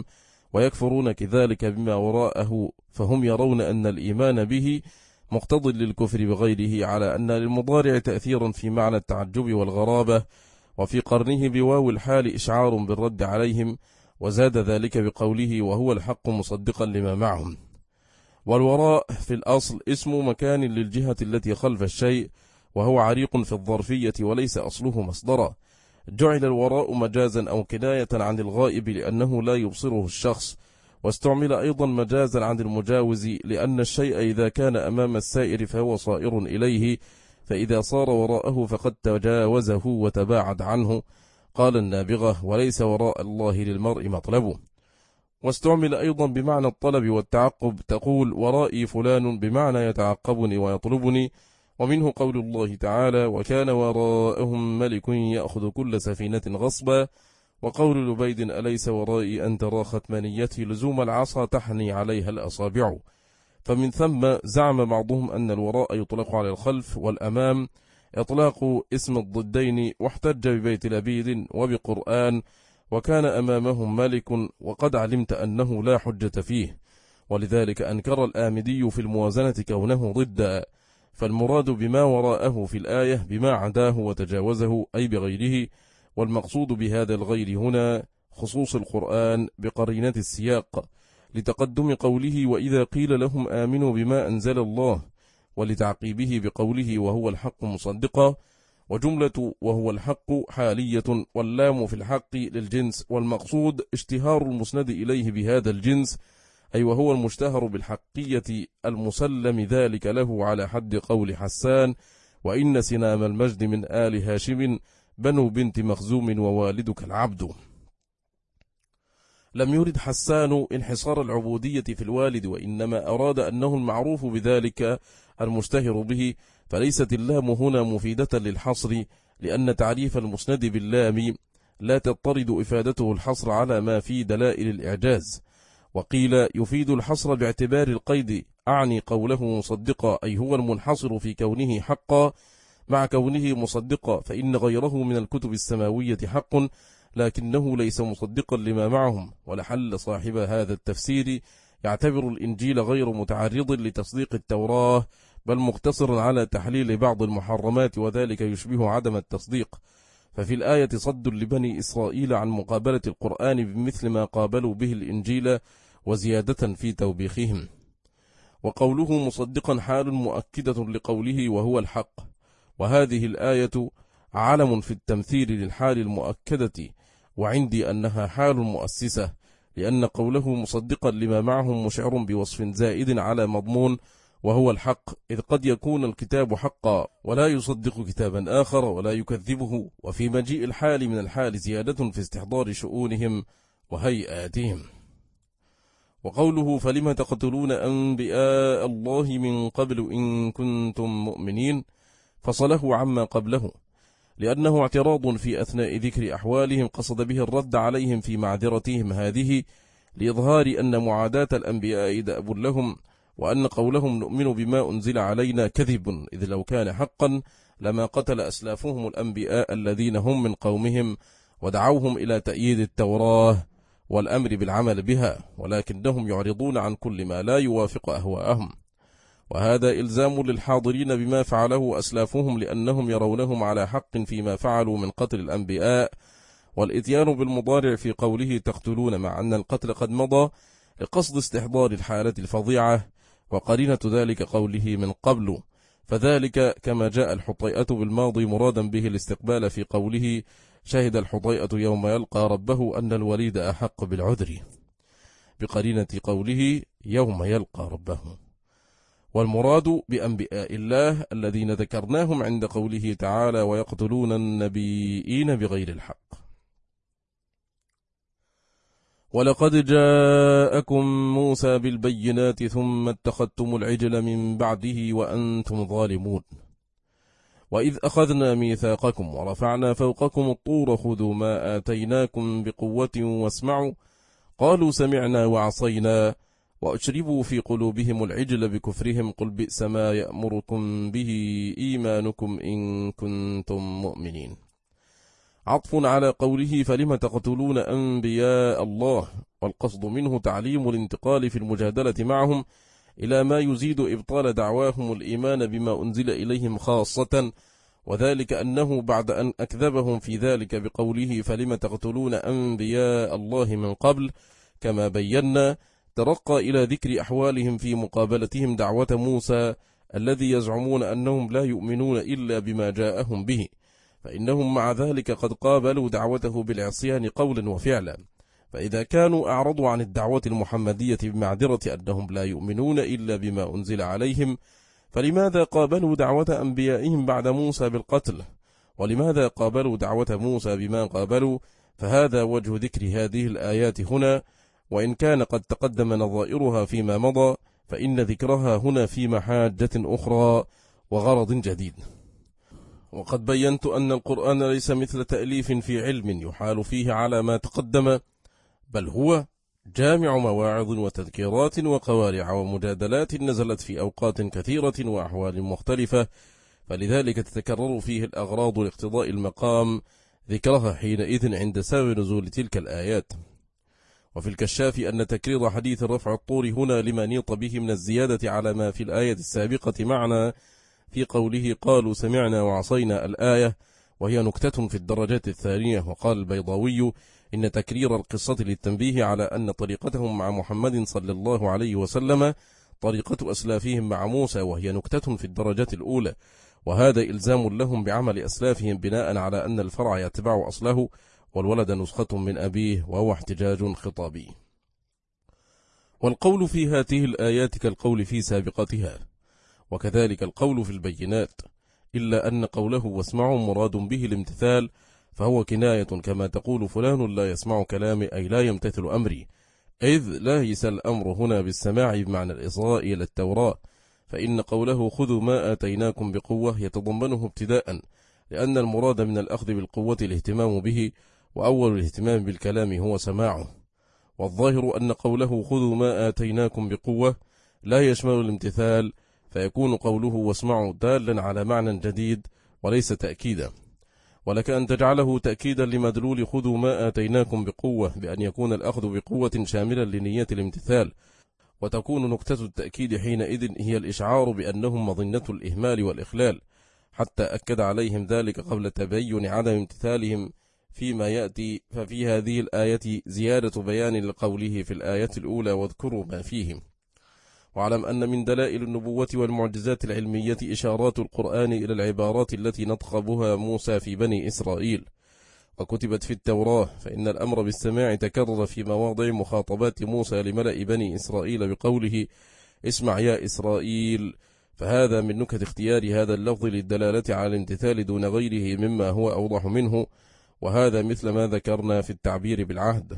ويكفرون كذلك بما وراءه، فهم يرون أن الإيمان به مقتض للكفر بغيره، على أن للمضارع تأثيرا في معنى التعجب والغرابة، وفي قرنه بواو الحال إشعار بالرد عليهم، وزاد ذلك بقوله وهو الحق مصدقا لما معهم. والوراء في الأصل اسم مكان للجهة التي خلف الشيء، وهو عريق في الظرفية وليس أصله مصدرا. جعل الوراء مجازا أو كناية عن الغائب لأنه لا يبصره الشخص، واستعمل أيضا مجازا عن المجاوز، لأن الشيء إذا كان أمام السائر فهو صائر إليه، فإذا صار وراءه فقد تجاوزه وتباعد عنه. قال النابغة وليس وراء الله للمرء مطلبه. واستعمل أيضا بمعنى الطلب والتعقب، تقول ورائي فلان بمعنى يتعقبني ويطلبني. ومنه قول الله تعالى وكان وراءهم ملك يأخذ كل سفينة غصبا. وقول لبيد أليس ورائي أن ترى ختمانيتي لزوم العصا تحني عليها الأصابع. فمن ثم زعم بعضهم أن الوراء يطلق على الخلف، والأمام إطلاق اسم الضدين، واحتج ببيت لبيد وبقرآن وكان أمامهم ملك، وقد علمت أنه لا حجة فيه، ولذلك أنكر الآمدي في الموازنة كونه ضد. فالمراد بما وراءه في الآية بما عداه وتجاوزه أي بغيره، والمقصود بهذا الغير هنا خصوص القرآن بقرينة السياق، لتقدم قوله وإذا قيل لهم آمنوا بما أنزل الله، ولتعقيبه بقوله وهو الحق مصدقا. وجملة وهو الحق حالية، واللام في الحق للجنس، والمقصود اشتهار المسند إليه بهذا الجنس، أي وهو المشتهر بالحقية المسلم ذلك له، على حد قول حسان وإن سنام المجد من آل هاشم بنو بنت مخزوم ووالدك العبد. لم يرد حسان انحصار العبودية في الوالد، وإنما أراد أنه المعروف بذلك المشتهر به، فليست اللام هنا مفيدة للحصر، لأن تعريف المسند باللام لا تضطرد إفادته الحصر على ما في دلائل الإعجاز. وقيل يفيد الحصر باعتبار القيد، أعني قوله مصدقا أي هو المنحصر في كونه حقا مع كونه مصدقا، فإن غيره من الكتب السماوية حق لكنه ليس مصدقا لما معهم. ولحل صاحب هذا التفسير يعتبر الإنجيل غير متعرض لتصديق التوراة، بل مقتصر على تحليل بعض المحرمات، وذلك يشبه عدم التصديق. ففي الآية صد لبني إسرائيل عن مقابلة القرآن بمثل ما قابلوا به الإنجيل، وزيادة في توبيخهم. وقوله مصدقا حال مؤكدة لقوله وهو الحق، وهذه الآية علم في التمثيل للحال المؤكدة، وعندي أنها حال مؤسسة، لأن قوله مصدقا لما معهم مشعر بوصف زائد على مضمون وهو الحق، إذ قد يكون الكتاب حقا ولا يصدق كتابا آخر ولا يكذبه، وفي مجيء الحال من الحال زيادة في استحضار شؤونهم وهيئاتهم. وقوله فلم تقتلون أنبياء الله من قبل إن كنتم مؤمنين، فصله عما قبله، لأنه اعتراض في أثناء ذكر أحوالهم قصد به الرد عليهم في معذرتهم هذه، لإظهار أن معاداة الأنبياء دأب لهم، وأن قولهم نؤمن بما أنزل علينا كذب، إذ لو كان حقا لما قتل أسلافهم الأنبياء الذين هم من قومهم ودعوهم إلى تأييد التوراة والأمر بالعمل بها، ولكنهم يعرضون عن كل ما لا يوافق أهواءهم. وهذا إلزام للحاضرين بما فعله أسلافهم، لأنهم يرونهم على حق فيما فعلوا من قتل الأنبياء. والإتيان بالمضارع في قوله تقتلون مع أن القتل قد مضى لقصد استحضار الحالة الفظيعة، وقرينة ذلك قوله من قبل، فذلك كما جاء الحطيئة بالماضي مرادا به الاستقبال في قوله شهد الحطيئة يوم يلقى ربه أن الوليد أحق بالعذر، بقرينة قوله يوم يلقى ربه. والمراد بأنبياء الله الذين ذكرناهم عند قوله تعالى ويقتلون النبيين بغير الحق. ولقد جاءكم موسى بالبينات ثم اتخذتم العجل من بعده وأنتم ظالمون. وإذ أخذنا ميثاقكم ورفعنا فوقكم الطور خذوا ما آتيناكم بقوة واسمعوا، قالوا سمعنا وعصينا وأشربوا في قلوبهم العجل بكفرهم، قل بئس ما يأمركم به إيمانكم إن كنتم مؤمنين. عطف على قوله فلم تقتلون أنبياء الله، والقصد منه تعليم الانتقال في المجادلة معهم إلى ما يزيد إبطال دعواهم الإيمان بما أنزل إليهم خاصة، وذلك أنه بعد أن أكذبهم في ذلك بقوله فلم تقتلون أنبياء الله من قبل كما بينا، ترقى إلى ذكر أحوالهم في مقابلتهم دعوة موسى الذي يزعمون أنهم لا يؤمنون إلا بما جاءهم به، فإنهم مع ذلك قد قابلوا دعوته بالعصيان قولا وفعلا. فإذا كانوا أعرضوا عن الدعوة المحمدية بمعذرة أنهم لا يؤمنون إلا بما أنزل عليهم، فلماذا قابلوا دعوة أنبيائهم بعد موسى بالقتل؟ ولماذا قابلوا دعوة موسى بما قابلوا؟ فهذا وجه ذكر هذه الآيات هنا، وإن كان قد تقدم نظائرها فيما مضى، فإن ذكرها هنا في محاجة أخرى وغرض جديد. وقد بينت أن القرآن ليس مثل تأليف في علم يحال فيه على ما تقدم، بل هو جامع مواعظ وتذكيرات وقوارع ومجادلات نزلت في أوقات كثيرة وأحوال مختلفة، فلذلك تتكرر فيه الأغراض لاقتضاء المقام ذكرها حينئذ عند سبب نزول تلك الآيات. وفي الكشاف أن تكرير حديث رفع الطور هنا لما نيط به من الزيادة على ما في الآية السابقة معنا في قوله قالوا سمعنا وعصينا الآية، وهي نكتة في الدرجات الثانية. وقال البيضاوي إن تكرير القصة للتنبيه على أن طريقتهم مع محمد صلى الله عليه وسلم طريقة أسلافهم مع موسى، وهي نكتة في الدرجة الأولى، وهذا إلزام لهم بعمل أسلافهم بناء على أن الفرع يتبع أصله والولد نسخة من أبيه، وهو احتجاج خطابي. والقول في هذه الآيات كالقول في سابقتها، وكذلك القول في البينات، إلا أن قوله واسمعوا مراد به الامتثال، فهو كناية كما تقول فلان لا يسمع كلامي أي لا يمتثل أمري، إذ ليس الأمر هنا بالسماع بمعنى الإصغاء إلى التوراة، فإن قوله خذوا ما آتيناكم بقوة يتضمنه ابتداء، لأن المراد من الأخذ بالقوة الاهتمام به، وأول الاهتمام بالكلام هو سماعه. والظاهر أن قوله خذوا ما آتيناكم بقوة لا يشمل الامتثال، فيكون قوله واسمعوا دالا على معنى جديد وليس تأكيدا، ولك أن تجعله تأكيدا لمدلول خذوا ما آتيناكم بقوة بأن يكون الأخذ بقوة شاملا لنية الامتثال، وتكون نكتة التأكيد حينئذ هي الإشعار بأنهم مظنة الإهمال والإخلال، حتى أكد عليهم ذلك قبل تبين عدم امتثالهم فيما يأتي. ففي هذه الآية زيادة بيان لقوله في الآية الأولى واذكروا ما فيهم. واعلم أن من دلائل النبوة والمعجزات العلمية إشارات القرآن إلى العبارات التي نطق بها موسى في بني إسرائيل وكتبت في التوراة، فإن الأمر بالسماع تكرر في مواضع مخاطبات موسى لملأ بني إسرائيل بقوله اسمع يا إسرائيل، فهذا من نكت اختيار هذا اللفظ للدلالة على الامتثال دون غيره مما هو أوضح منه، وهذا مثل ما ذكرنا في التعبير بالعهد.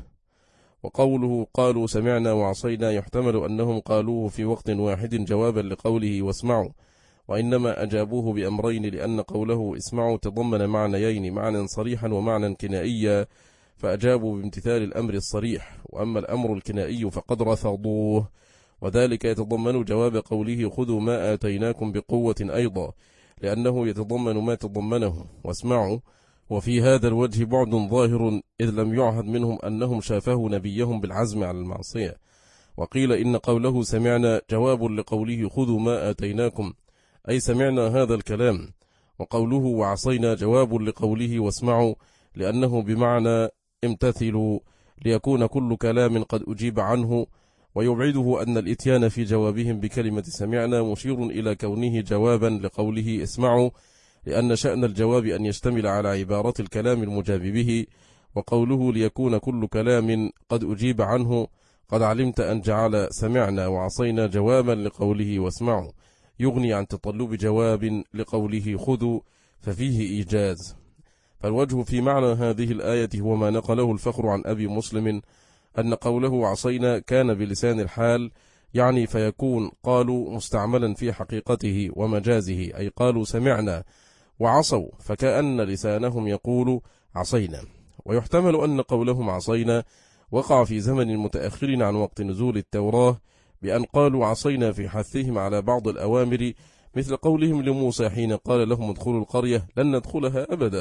وقوله قالوا سمعنا وعصينا يحتمل أنهم قالوه في وقت واحد جوابا لقوله واسمعوا، وإنما أجابوه بأمرين، لأن قوله اسمعوا تضمن معنيين، معنى صريحا ومعنى كنائيا، فأجابوا بامتثال الأمر الصريح، وأما الأمر الكنائي فقد رفضوه، وذلك يتضمن جواب قوله خذوا ما آتيناكم بقوة أيضا، لأنه يتضمن ما تضمنه واسمعوا. وفي هذا الوجه بعد ظاهر، إذ لم يعهد منهم أنهم شافهوا نبيهم بالعزم على المعصية. وقيل إن قوله سمعنا جواب لقوله خذوا ما آتيناكم، أي سمعنا هذا الكلام، وقوله وعصينا جواب لقوله واسمعوا، لأنه بمعنى امتثلوا، ليكون كل كلام قد أجيب عنه. ويبعده أن الإتيان في جوابهم بكلمة سمعنا مشير إلى كونه جوابا لقوله اسمعوا، لأن شأن الجواب أن يشتمل على عبارة الكلام المجاب به. وقوله ليكون كل كلام قد أجيب عنه، قد علمت أن جعل سمعنا وعصينا جوابا لقوله واسمعوا يغني عن تطلب جواب لقوله خذوا، ففيه إيجاز. فالوجه في معنى هذه الآية هو ما نقله الفخر عن أبي مسلم، أن قوله عصينا كان بلسان الحال، يعني فيكون قالوا مستعملا في حقيقته ومجازه، أي قالوا سمعنا وعصوا، فكأن لسانهم يقول عصينا. ويحتمل أن قولهم عصينا وقع في زمن متأخر عن وقت نزول التوراة، بأن قالوا عصينا في حثهم على بعض الأوامر، مثل قولهم لموسى حين قال لهم ادخلوا القرية لن ندخلها أبدا،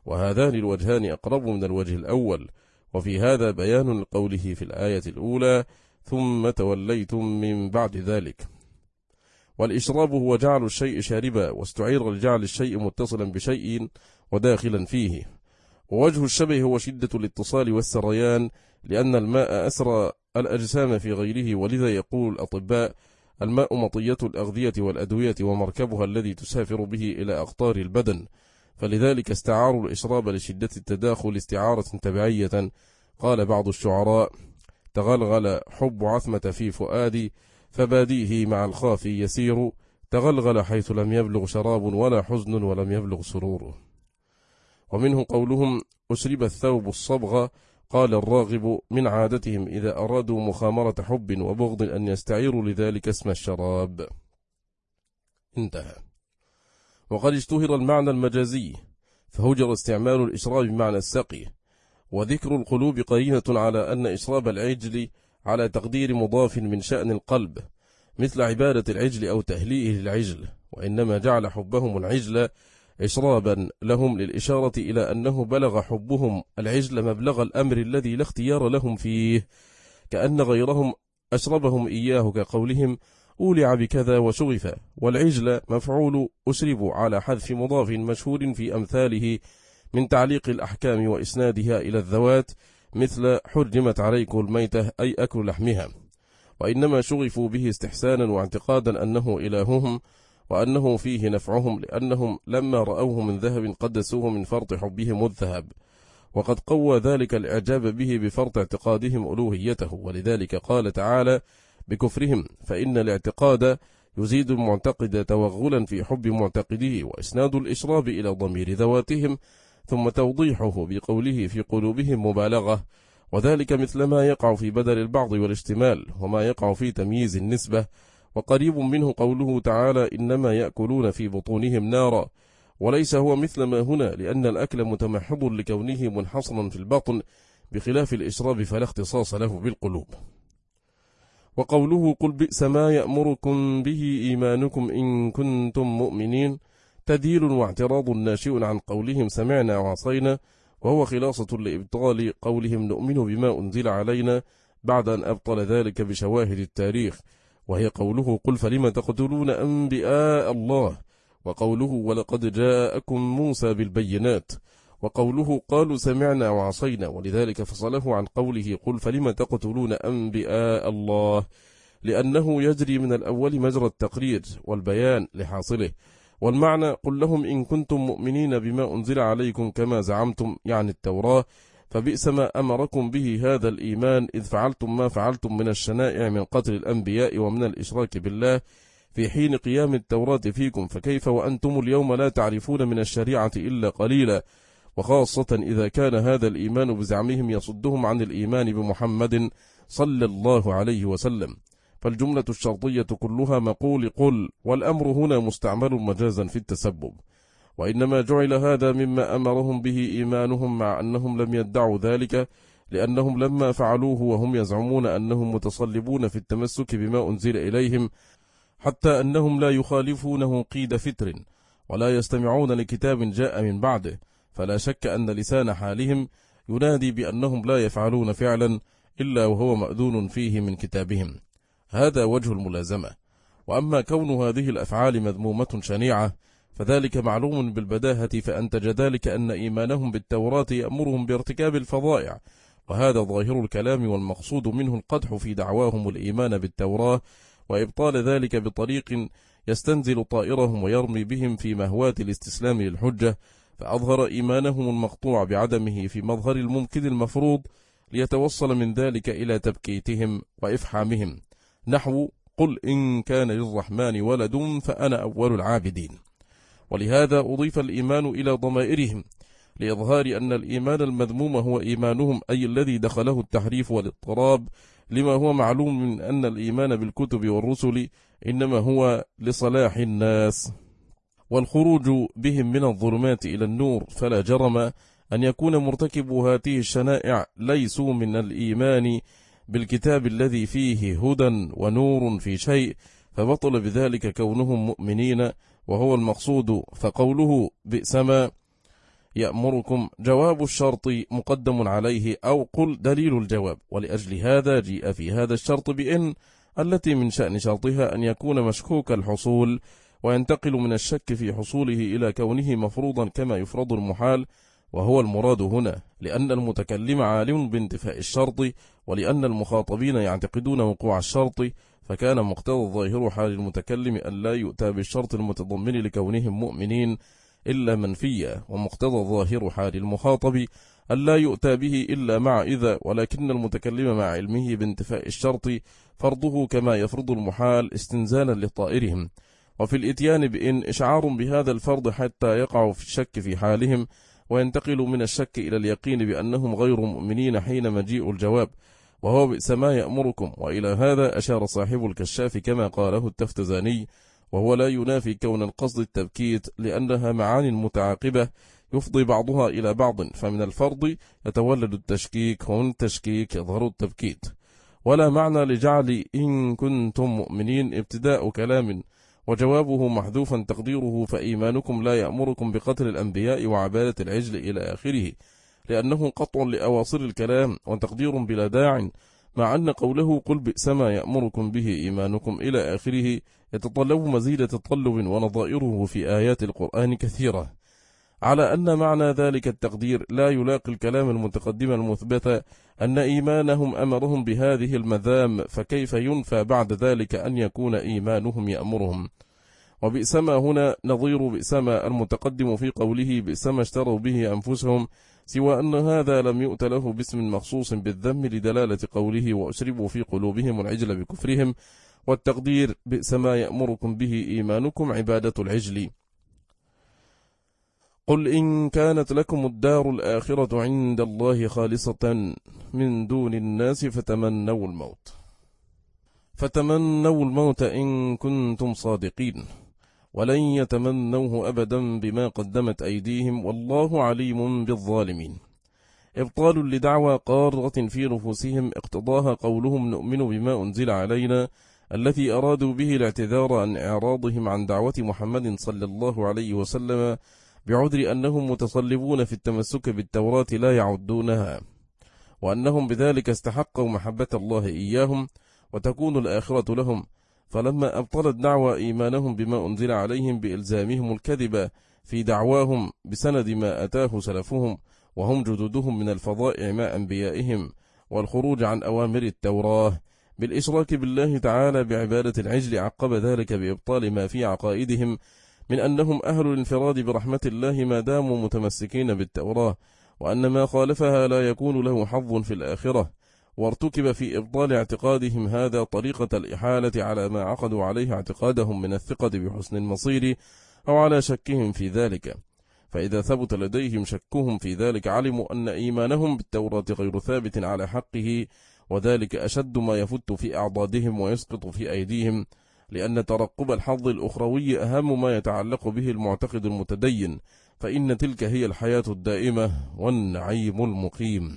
وهذان الوجهان أقرب من الوجه الأول. وفي هذا بيان لقوله في الآية الأولى ثم توليتم من بعد ذلك. والإشراب هو جعل الشيء شاربا، واستعير لجعل الشيء متصلا بشيء وداخلا فيه. ووجه الشبه هو شدة الاتصال والسريان، لأن الماء أسرى الأجسام في غيره، ولذا يقول الأطباء الماء مطية الأغذية والأدوية ومركبها الذي تسافر به إلى أقطار البدن، فلذلك استعاروا الإشراب لشدة التداخل استعارة تبعية. قال بعض الشعراء تغلغل حب عثمة في فؤادي، فباديه مع الخاف يسير، تغلغل حيث لم يبلغ شراب ولا حزن ولم يبلغ سرور. ومنه قولهم أشرب الثوب الصبغ. قال الراغب من عادتهم إذا أرادوا مخامرة حب وبغض أن يستعيروا لذلك اسم الشراب. انتهى. وقد اشتهر المعنى المجازي، فهجر استعمال الإشراب بمعنى السقي. وذكر القلوب قرينة على أن إشراب العجل على تقدير مضاف من شأن القلب، مثل عبادة العجل أو تهليئه للعجل، وإنما جعل حبهم العجل إشرابا لهم للإشارة إلى أنه بلغ حبهم العجل مبلغ الأمر الذي لا اختيار لهم فيه، كأن غيرهم أشربهم إياه، كقولهم أولع بكذا وشغف. والعجل مفعول أشربوا على حذف مضاف مشهور في أمثاله من تعليق الأحكام وإسنادها إلى الذوات، مثل حرمت عليكم الميتة أي أكل لحمها. وإنما شغفوا به استحسانا واعتقادا أنه إلههم وأنه فيه نفعهم، لأنهم لما رأوه من ذهب قدسوه من فرط حبهم الذهب، وقد قوى ذلك الإعجاب به بفرط اعتقادهم ألوهيته. ولذلك قال تعالى بكفرهم فإن الاعتقاد يزيد المعتقد توغلا في حب معتقده، وإسناد الإشراب إلى ضمير ذواتهم، ثم توضيحه بقوله في قلوبهم مبالغة، وذلك مثل ما يقع في بدل البعض والاشتمال، وما يقع في تمييز النسبة. وقريب منه قوله تعالى إنما يأكلون في بطونهم نارا، وليس هو مثل ما هنا، لأن الأكل متمحض لكونه منحصرا في البطن، بخلاف الإشراب فلا اختصاص له بالقلوب. وقوله قل بئس ما يأمركم به إيمانكم إن كنتم مؤمنين، تديل واعتراض ناشئ عن قولهم سمعنا وعصينا، وهو خلاصة لإبطال قولهم نؤمن بما أنزل علينا، بعد أن أبطل ذلك بشواهد التاريخ، وهي قوله قل فلم تقتلون أنبياء الله، وقوله ولقد جاءكم موسى بالبينات، وقوله قالوا سمعنا وعصينا، ولذلك فصله عن قوله قل فلم تقتلون أنبياء الله، لأنه يجري من الأول مجرى التقرير والبيان لحاصله. والمعنى قل لهم إن كنتم مؤمنين بما أنزل عليكم كما زعمتم، يعني التوراة، فبئس ما أمركم به هذا الإيمان، إذ فعلتم ما فعلتم من الشنائع من قتل الأنبياء ومن الإشراك بالله في حين قيام التوراة فيكم، فكيف وأنتم اليوم لا تعرفون من الشريعة إلا قليلا، وخاصة إذا كان هذا الإيمان بزعمهم يصدهم عن الإيمان بمحمد صلى الله عليه وسلم. فالجملة الشرطية كلها مقول قل، والأمر هنا مستعمل مجازا في التسبب، وإنما جعل هذا مما أمرهم به إيمانهم، مع أنهم لم يدعوا ذلك، لأنهم لما فعلوه وهم يزعمون أنهم متصلبون في التمسك بما أنزل إليهم، حتى أنهم لا يخالفونه قيد فتر، ولا يستمعون لكتاب جاء من بعده، فلا شك أن لسان حالهم ينادي بأنهم لا يفعلون فعلا إلا وهو مأذون فيه من كتابهم. هذا وجه الملازمة. وأما كون هذه الأفعال مذمومة شنيعة فذلك معلوم بالبداهة، فأنتج ذلك أن إيمانهم بالتوراة يأمرهم بارتكاب الفظائع، وهذا ظاهر الكلام، والمقصود منه القدح في دعواهم الإيمان بالتوراة، وإبطال ذلك بطريق يستنزل طائرهم ويرمي بهم في مهوات الاستسلام للحجة، فأظهر إيمانهم المقطوع بعدمه في مظهر الممكن المفروض، ليتوصل من ذلك إلى تبكيتهم وإفحامهم، نحو قل إن كان للرحمن ولد فأنا أول العابدين. ولهذا أضيف الإيمان إلى ضمائرهم، لإظهار أن الإيمان المذموم هو إيمانهم، أي الذي دخله التحريف والاضطراب، لما هو معلوم من أن الإيمان بالكتب والرسل إنما هو لصلاح الناس والخروج بهم من الظلمات إلى النور، فلا جرم أن يكون مرتكب هذه الشنائع ليسوا من الإيمان بالكتاب الذي فيه هدى ونور في شيء، فبطل بذلك كونهم مؤمنين، وهو المقصود. فقوله بئس ما يأمركم جواب الشرط مقدم عليه، أو قل دليل الجواب، ولأجل هذا جيء في هذا الشرط بإن التي من شأن شرطها أن يكون مشكوك الحصول، وينتقل من الشك في حصوله إلى كونه مفروضا كما يفرض المحال، وهو المراد هنا، لأن المتكلم عالم بانتفاء الشرط، ولأن المخاطبين يعتقدون وقوع الشرط، فكان مقتضى ظاهر حال المتكلم أن لا يؤتى بالشرط المتضمن لكونهم مؤمنين إلا منفيا، ومقتضى ظاهر حال المخاطب أن لا يؤتى به إلا مع إذا، ولكن المتكلم مع علمه بانتفاء الشرط فرضه كما يفرض المحال استنزالا لطائرهم، وفي الإتيان بإن إشعار بهذا الفرض حتى يقع في الشك في حالهم، وينتقل من الشك إلى اليقين بأنهم غير مؤمنين حين مجيء الجواب، وهو بئس ما يأمركم. وإلى هذا أشار صاحب الكشاف كما قاله التفتزاني، وهو لا ينافي كون القصد التبكيت، لأنها معان متعاقبة يفضي بعضها إلى بعض، فمن الفرض يتولد التشكيك، ومن التشكيك يظهر التبكيت، ولا معنى لجعل إن كنتم مؤمنين ابتداء كلام وجوابه محذوفا تقديره فإيمانكم لا يأمركم بقتل الأنبياء وعبادة العجل إلى آخره، لأنه قطع لأواصر الكلام وتقدير بلا داع، مع أن قوله قل بئس ما يأمركم به إيمانكم إلى آخره يتطلب مزيد تطلب، ونظائره في آيات القرآن كثيرة، على أن معنى ذلك التقدير لا يلاقي الكلام المتقدم المثبت أن إيمانهم أمرهم بهذه المذام، فكيف ينفى بعد ذلك أن يكون إيمانهم يأمرهم؟ وبئس ما هنا نظير بئس ما المتقدم في قوله بئس ما اشتروا به أنفسهم، سوى أن هذا لم يؤت له باسم مخصوص بالذم لدلالة قوله وأشربوا في قلوبهم العجل بكفرهم، والتقدير بئس ما يأمركم به إيمانكم عبادة العجل. قل إن كانت لكم الدار الآخرة عند الله خالصة من دون الناس فتمنوا الموت إن كنتم صادقين، ولن يتمنوه أبدا بما قدمت أيديهم والله عليم بالظالمين. إبطال لدعوى قارة في نفوسهم اقتضاها قولهم نؤمن بما أنزل علينا، التي أرادوا به الاعتذار عن إعراضهم عن دعوة محمد صلى الله عليه وسلم بعذر أنهم متصلبون في التمسك بالتوراة لا يعدونها، وأنهم بذلك استحقوا محبة الله إياهم وتكون الآخرة لهم، فلما أبطلت دعوى إيمانهم بما أنزل عليهم بإلزامهم الكذب في دعواهم بسند ما أتاه سلفهم وهم جدودهم من الفضائع مع أنبيائهم والخروج عن أوامر التوراة بالإشراك بالله تعالى بعبادة العجل، عقب ذلك بإبطال ما في عقائدهم من أنهم أهل الانفراد برحمة الله ما داموا متمسكين بالتوراة، وأن ما خالفها لا يكون له حظ في الآخرة، وارتكب في إبطال اعتقادهم هذا طريقة الإحالة على ما عقدوا عليه اعتقادهم من الثقة بحسن المصير أو على شكهم في ذلك، فإذا ثبت لديهم شكهم في ذلك علموا أن إيمانهم بالتوراة غير ثابت على حقه، وذلك أشد ما يفت في أعضادهم ويسقط في أيديهم، لأن ترقب الحظ الأخروي أهم ما يتعلق به المعتقد المتدين، فإن تلك هي الحياة الدائمة والنعيم المقيم.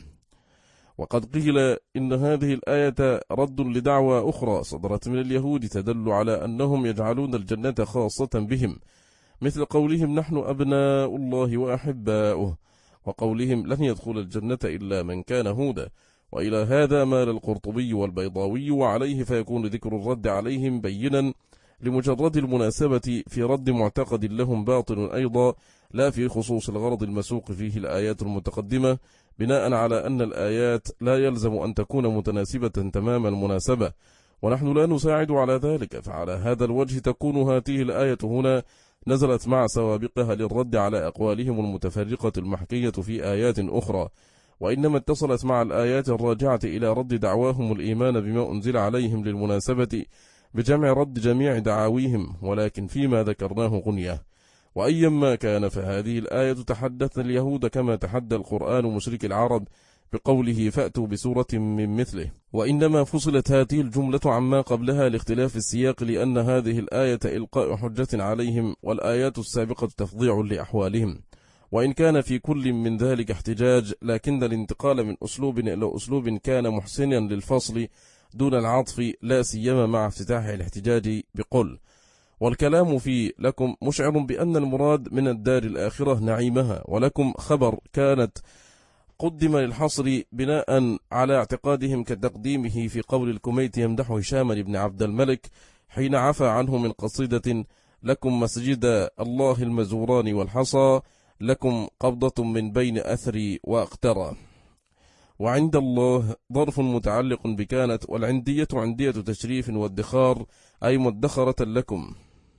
وقد قيل إن هذه الآية رد لدعوى أخرى صدرت من اليهود تدل على أنهم يجعلون الجنة خاصة بهم، مثل قولهم نحن أبناء الله وأحباؤه، وقولهم لن يدخل الجنة إلا من كان هودا. وإلى هذا مال القرطبي والبيضاوي، وعليه فيكون ذكر الرد عليهم بينا لمجرد المناسبة في رد معتقد لهم باطل أيضا، لا في خصوص الغرض المسوق فيه الآيات المتقدمة، بناء على أن الآيات لا يلزم أن تكون متناسبة تمام المناسبة، ونحن لا نساعد على ذلك، فعلى هذا الوجه تكون هذه الآية هنا نزلت مع سوابقها للرد على أقوالهم المتفرقة المحكية في آيات أخرى، وإنما اتصلت مع الآيات الراجعة إلى رد دعواهم الإيمان بما أنزل عليهم للمناسبة بجمع رد جميع دعاويهم، ولكن فيما ذكرناه غنية. وأيما كان فهذه الآية تحدث اليهود كما تحدى القرآن مشرك العرب بقوله فأتوا بسورة من مثله، وإنما فصلت هذه الجملة عما قبلها لاختلاف السياق، لأن هذه الآية إلقاء حجة عليهم، والآيات السابقة تفضيع لأحوالهم، وإن كان في كل من ذلك احتجاج، لكن الانتقال من أسلوب إلى أسلوب كان محسنا للفصل دون العطف، لا سيما مع افتتاح الاحتجاج بقل. والكلام في لكم مشعر بأن المراد من الدار الآخرة نعيمها، ولكم خبر كانت قدم للحصر بناء على اعتقادهم كتقديمه في قول الكميت يمدح هشام بن عبد الملك حين عفى عنه من قصيدة: لكم مسجد الله المزوران والحصى، لكم قبضة من بين أثري وأقترى. وعند الله ظرف متعلق بكانت، والعندية عندية تشريف وادخار، أي مدخرة لكم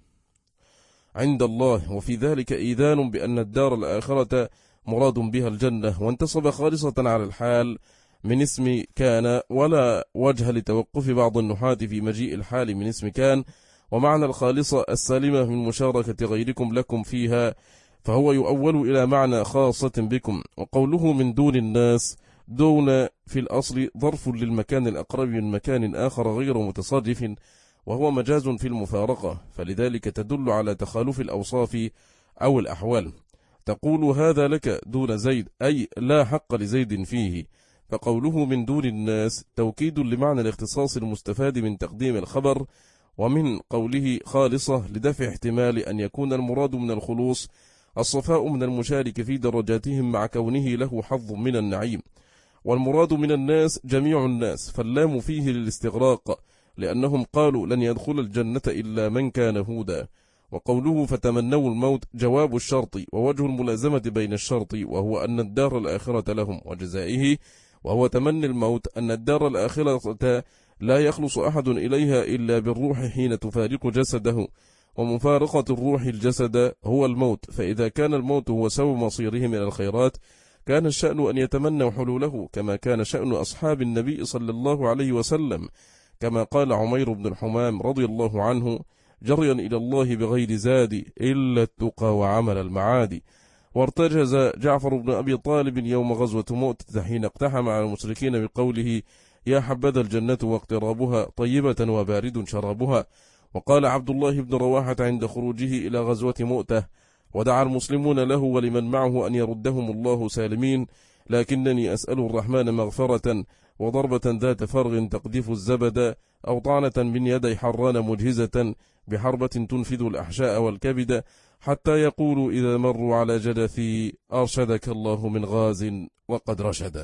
عند الله، وفي ذلك إيذان بأن الدار الآخرة مراد بها الجنة، وانتصب خالصة على الحال من اسم كان، ولا وجه لتوقف بعض النحاة في مجيء الحال من اسم كان، ومعنى الخالصة السالمة من مشاركة غيركم لكم فيها، فهو يؤول إلى معنى خاصة بكم. وقوله من دون الناس، دون في الأصل ظرف للمكان الأقرب من مكان آخر غير متصرف، وهو مجاز في المفارقة، فلذلك تدل على تخالف الأوصاف أو الأحوال. تقول هذا لك دون زيد، أي لا حق لزيد فيه. فقوله من دون الناس توكيد لمعنى الاختصاص المستفاد من تقديم الخبر، ومن قوله خالصة لدفع احتمال أن يكون المراد من الخلوص الصفاء من المشارك في درجاتهم مع كونه له حظ من النعيم. والمراد من الناس جميع الناس، فاللام فيه للاستغراق، لأنهم قالوا لن يدخل الجنة إلا من كان هودا. وقوله فتمنوا الموت جواب الشرط، ووجه الملازمة بين الشرط وهو أن الدار الآخرة لهم وجزائه، وهو تمني الموت أن الدار الآخرة لا يخلص أحد إليها إلا بالروح حين تفارق جسده، ومفارقة الروح الجسد هو الموت، فإذا كان الموت هو سبب مصيره من الخيرات كان الشأن أن يتمنوا حلوله، كما كان شأن أصحاب النبي صلى الله عليه وسلم، كما قال عمير بن الحمام رضي الله عنه: جريا إلى الله بغير زاد إلا التقى وعمل المعادي. وارتجز جعفر بن أبي طالب يوم غزوة مؤتة حين اقتحم على المشركين بقوله: يا حبذا الجنة واقترابها طيبة وبارد شرابها. وقال عبد الله بن رواحة عند خروجه إلى غزوة مؤتة: ودعا المسلمون له ولمن معه أن يردهم الله سالمين، لكنني أسأل الرحمن مغفرة وضربة ذات فرغ تقذف الزبد، أو طعنة من يدي حران مجهزة بحربة تنفذ الأحشاء والكبد، حتى يقولوا إذا مروا على جدثي: أرشدك الله من غاز وقد رشد.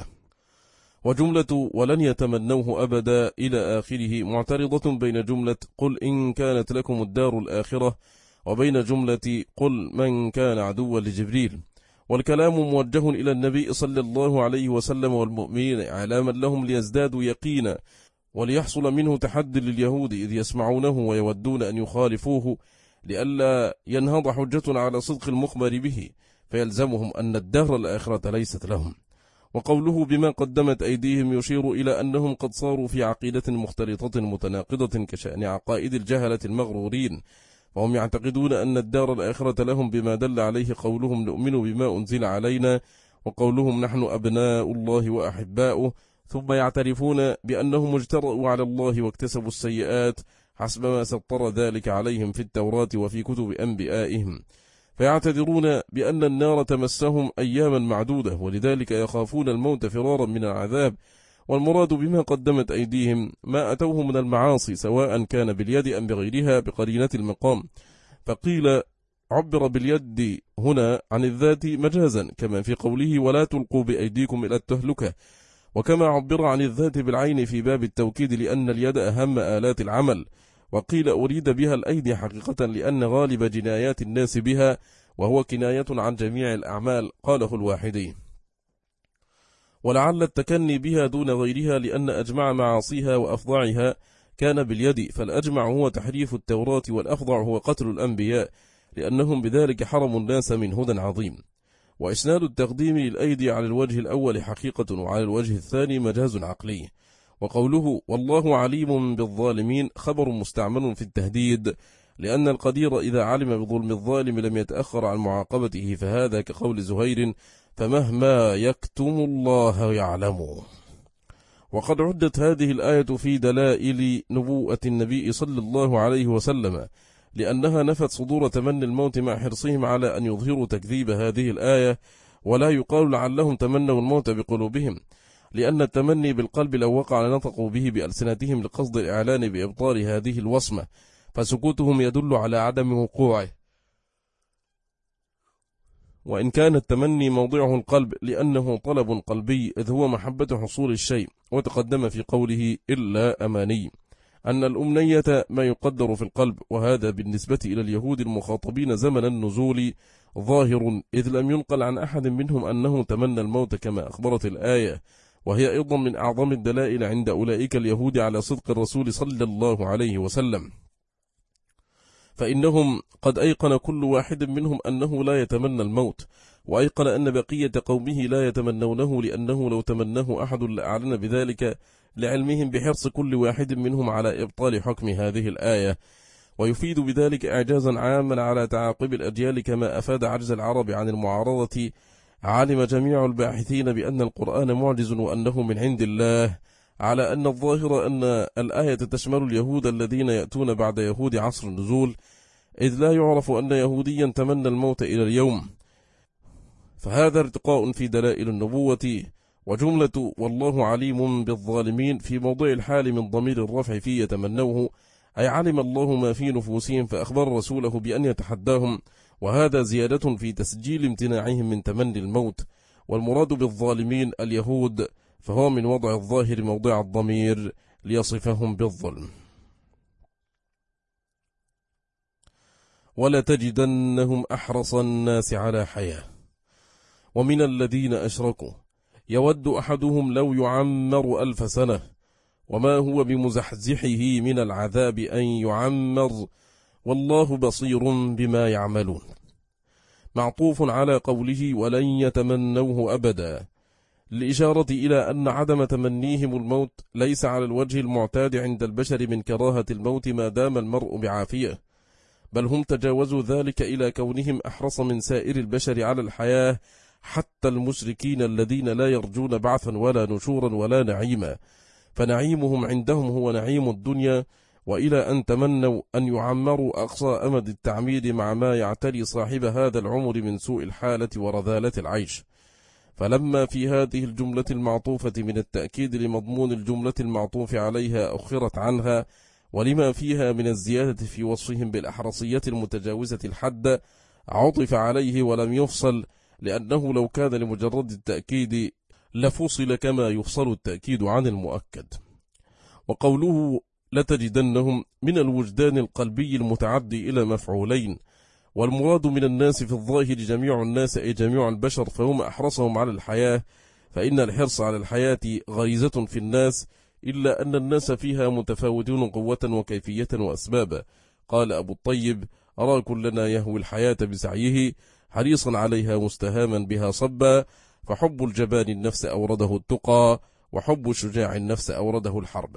وجملة ولن يتمنوه أبدا إلى آخره معترضة بين جملة قل إن كانت لكم الدار الآخرة وبين جملة قل من كان عدوا لجبريل. والكلام موجه إلى النبي صلى الله عليه وسلم والمؤمنين إعلاما لهم ليزدادوا يقينا، وليحصل منه تحد لليهود إذ يسمعونه ويودون أن يخالفوه، لئلا ينهض حجة على صدق المخبر به فيلزمهم أن الدار الآخرة ليست لهم. وقوله بما قدمت أيديهم يشير إلى أنهم قد صاروا في عقيدة مختلطة متناقضة كشأن عقائد الجهلة المغرورين، فهم يعتقدون أن الدار الآخرة لهم بما دل عليه قولهم نؤمن بما أنزل علينا، وقولهم نحن أبناء الله وأحباؤه، ثم يعترفون بأنهم اجترأوا على الله واكتسبوا السيئات حسب ما سطر ذلك عليهم في التوراة وفي كتب أنبيائهم، فيعتذرون بأن النار تمسهم أياما معدودة، ولذلك يخافون الموت فرارا من العذاب. والمراد بما قدمت أيديهم ما أتوه من المعاصي، سواء كان باليد أم بغيرها بقرينة المقام، فقيل عبر باليد هنا عن الذات مجازا، كما في قوله ولا تلقوا بأيديكم إلى التهلكة، وكما عبر عن الذات بالعين في باب التوكيد لأن اليد أهم آلات العمل. وقيل أريد بها الأيدي حقيقة لأن غالب جنايات الناس بها، وهو كناية عن جميع الأعمال، قاله الواحدي. ولعل التكني بها دون غيرها لأن أجمع معاصيها وأفضعها كان باليد، فالأجمع هو تحريف التوراة، والأفضع هو قتل الأنبياء، لأنهم بذلك حرموا الناس من هدى عظيم. وإسناد التقديم للأيدي على الوجه الأول حقيقة، وعلى الوجه الثاني مجاز عقلي. وقوله والله عليم بالظالمين خبر مستعمل في التهديد، لأن القدير إذا علم بظلم الظالم لم يتأخر عن معاقبته، فهذا كقول زهير فمهما يكتم الله يعلمه. وقد عدت هذه الآية في دلائل نبوءة النبي صلى الله عليه وسلم، لأنها نفت صدور تمني الموت مع حرصهم على أن يظهروا تكذيب هذه الآية، ولا يقال لعلهم تمنوا الموت بقلوبهم، لأن التمني بالقلب لو وقع لنطقوا به بألسنتهم لقصد الإعلان بإبطال هذه الوصمة، فسكوتهم يدل على عدم وقوعه، وإن كان التمني موضعه القلب لأنه طلب قلبي إذ هو محبة حصول الشيء. وتقدم في قوله إلا أماني أن الأمنية ما يقدر في القلب، وهذا بالنسبة إلى اليهود المخاطبين زمن النزول ظاهر، إذ لم ينقل عن أحد منهم أنه تمنى الموت كما أخبرت الآية، وهي أيضا من أعظم الدلائل عند أولئك اليهود على صدق الرسول صلى الله عليه وسلم، فإنهم قد أيقن كل واحد منهم أنه لا يتمنى الموت، وأيقن أن بقية قومه لا يتمنونه، لأنه لو تمناه أحد لأعلن بذلك لعلمهم بحرص كل واحد منهم على إبطال حكم هذه الآية. ويفيد بذلك إعجازا عاما على تعاقب الأجيال، كما أفاد عجز العرب عن المعارضة. علم جميع الباحثين بأن القرآن معجز وأنه من عند الله، على أن الظاهر أن الآية تشمل اليهود الذين يأتون بعد يهود عصر النزول، إذ لا يعرف أن يهوديا تمنى الموت إلى اليوم، فهذا ارتقاء في دلائل النبوة. وجملة والله عليم بالظالمين في موضع الحال من ضمير الرفع في يتمنوه، أي علم الله ما في نفوسهم فأخبر رسوله بأن يتحداهم، وهذا زيادة في تسجيل امتناعهم من تمني الموت. والمراد بالظالمين اليهود، فهو من وضع الظاهر موضع الضمير ليصفهم بالظلم. ولتجدنهم أحرص الناس على حياة ومن الذين أشركوا يود أحدهم لو يعمر 1000 سنة وما هو بمزحزحه من العذاب أن يعمر والله بصير بما يعملون، معطوف على قوله ولن يتمنوه أبدا، للإشارة إلى أن عدم تمنيهم الموت ليس على الوجه المعتاد عند البشر من كراهة الموت ما دام المرء بعافية، بل هم تجاوزوا ذلك إلى كونهم أحرص من سائر البشر على الحياة، حتى المشركين الذين لا يرجون بعثا ولا نشورا ولا نعيما، فنعيمهم عندهم هو نعيم الدنيا، وإلى أن تمنوا أن يعمروا أقصى أمد التعمير مع ما يعتري صاحب هذا العمر من سوء الحالة ورذالة العيش. فلما في هذه الجملة المعطوفة من التأكيد لمضمون الجملة المعطوف عليها أخرت عنها، ولما فيها من الزيادة في وصفهم بالأحرصية المتجاوزة الحد عطف عليه ولم يفصل، لأنه لو كان لمجرد التأكيد لفصل كما يفصل التأكيد عن المؤكد. وقوله لتجدنهم من الوجدان القلبي المتعدي إلى مفعولين، والمراد من الناس في الظاهر جميع الناس أي جميع البشر، فهم أحرصهم على الحياة، فإن الحرص على الحياة غريزة في الناس، إلا أن الناس فيها متفاوتون قوة وكيفية وأسبابا. قال أبو الطيب أرى كلنا يهوي الحياة بسعيه حريصا عليها مستهاما بها صبا، فحب الجبان النفس أورده التقى وحب الشجاع النفس أورده الحرب.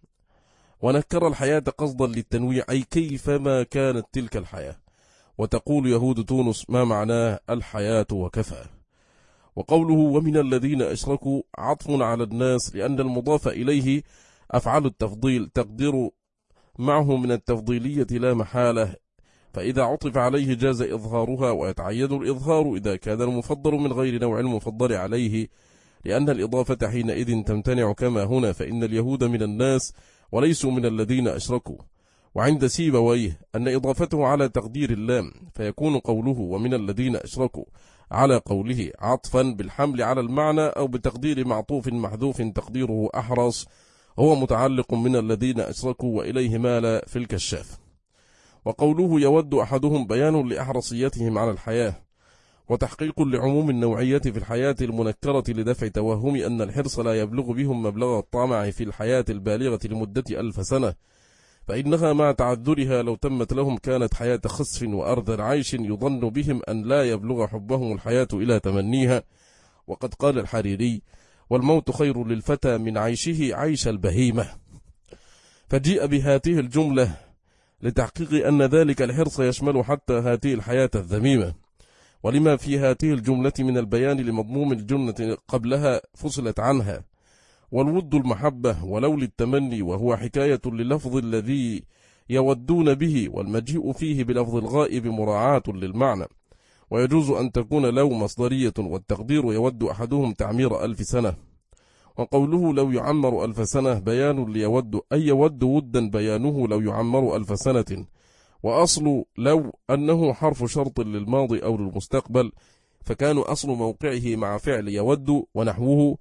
ونكر الحياة قصدا للتنويع أي كيفما كانت تلك الحياة، وتقول يهود تونس ما معناه الحياة وكفى. وقوله ومن الذين أشركوا عطف على الناس، لأن المضاف إليه أفعل التفضيل تقدر معه من التفضيلية لا محالة، فإذا عطف عليه جاز إظهارها، ويتعين الإظهار إذا كان المفضل من غير نوع المفضل عليه، لأن الإضافة حينئذ تمتنع كما هنا، فإن اليهود من الناس وليسوا من الذين أشركوا. وعند سيبويه أن إضافته على تقدير اللام، فيكون قوله ومن الذين أشركوا على قوله عطفا بالحمل على المعنى، أو بتقدير معطوف محذوف تقديره أحرص، هو متعلق من الذين أشركوا وإليه مال في الكشاف. وقوله يود أحدهم بيان لأحرصيتهم على الحياة، وتحقيق لعموم النوعية في الحياة المنكرة لدفع توهم أن الحرص لا يبلغ بهم مبلغ الطمع في الحياة البالغة لمدة 1000 سنة، فإنها مع تعذرها لو تمت لهم كانت حياة خسف وأرذل عيش يظن بهم أن لا يبلغ حبهم الحياة إلى تمنيها. وقد قال الحريري والموت خير للفتى من عيشه عيش البهيمة، فجيء بهاته الجملة لتحقيق أن ذلك الحرص يشمل حتى هاته الحياة الذميمة، ولما في هاته الجملة من البيان لمضموم الجملة قبلها فصلت عنها. والود المحبة ولو للتمني، وهو حكاية لللفظ الذي يودون به، والمجيء فيه بلفظ الغائب مراعاة للمعنى، ويجوز أن تكون لو مصدرية، والتقدير يود أحدهم تعمير 1000 سنة. وقوله لو يعمر 1000 سنة بيان ليود أي يود ودا بيانه لو يعمر 1000 سنة. وأصل لو أنه حرف شرط للماضي أو للمستقبل، فكان أصل موقعه مع فعل يود ونحوه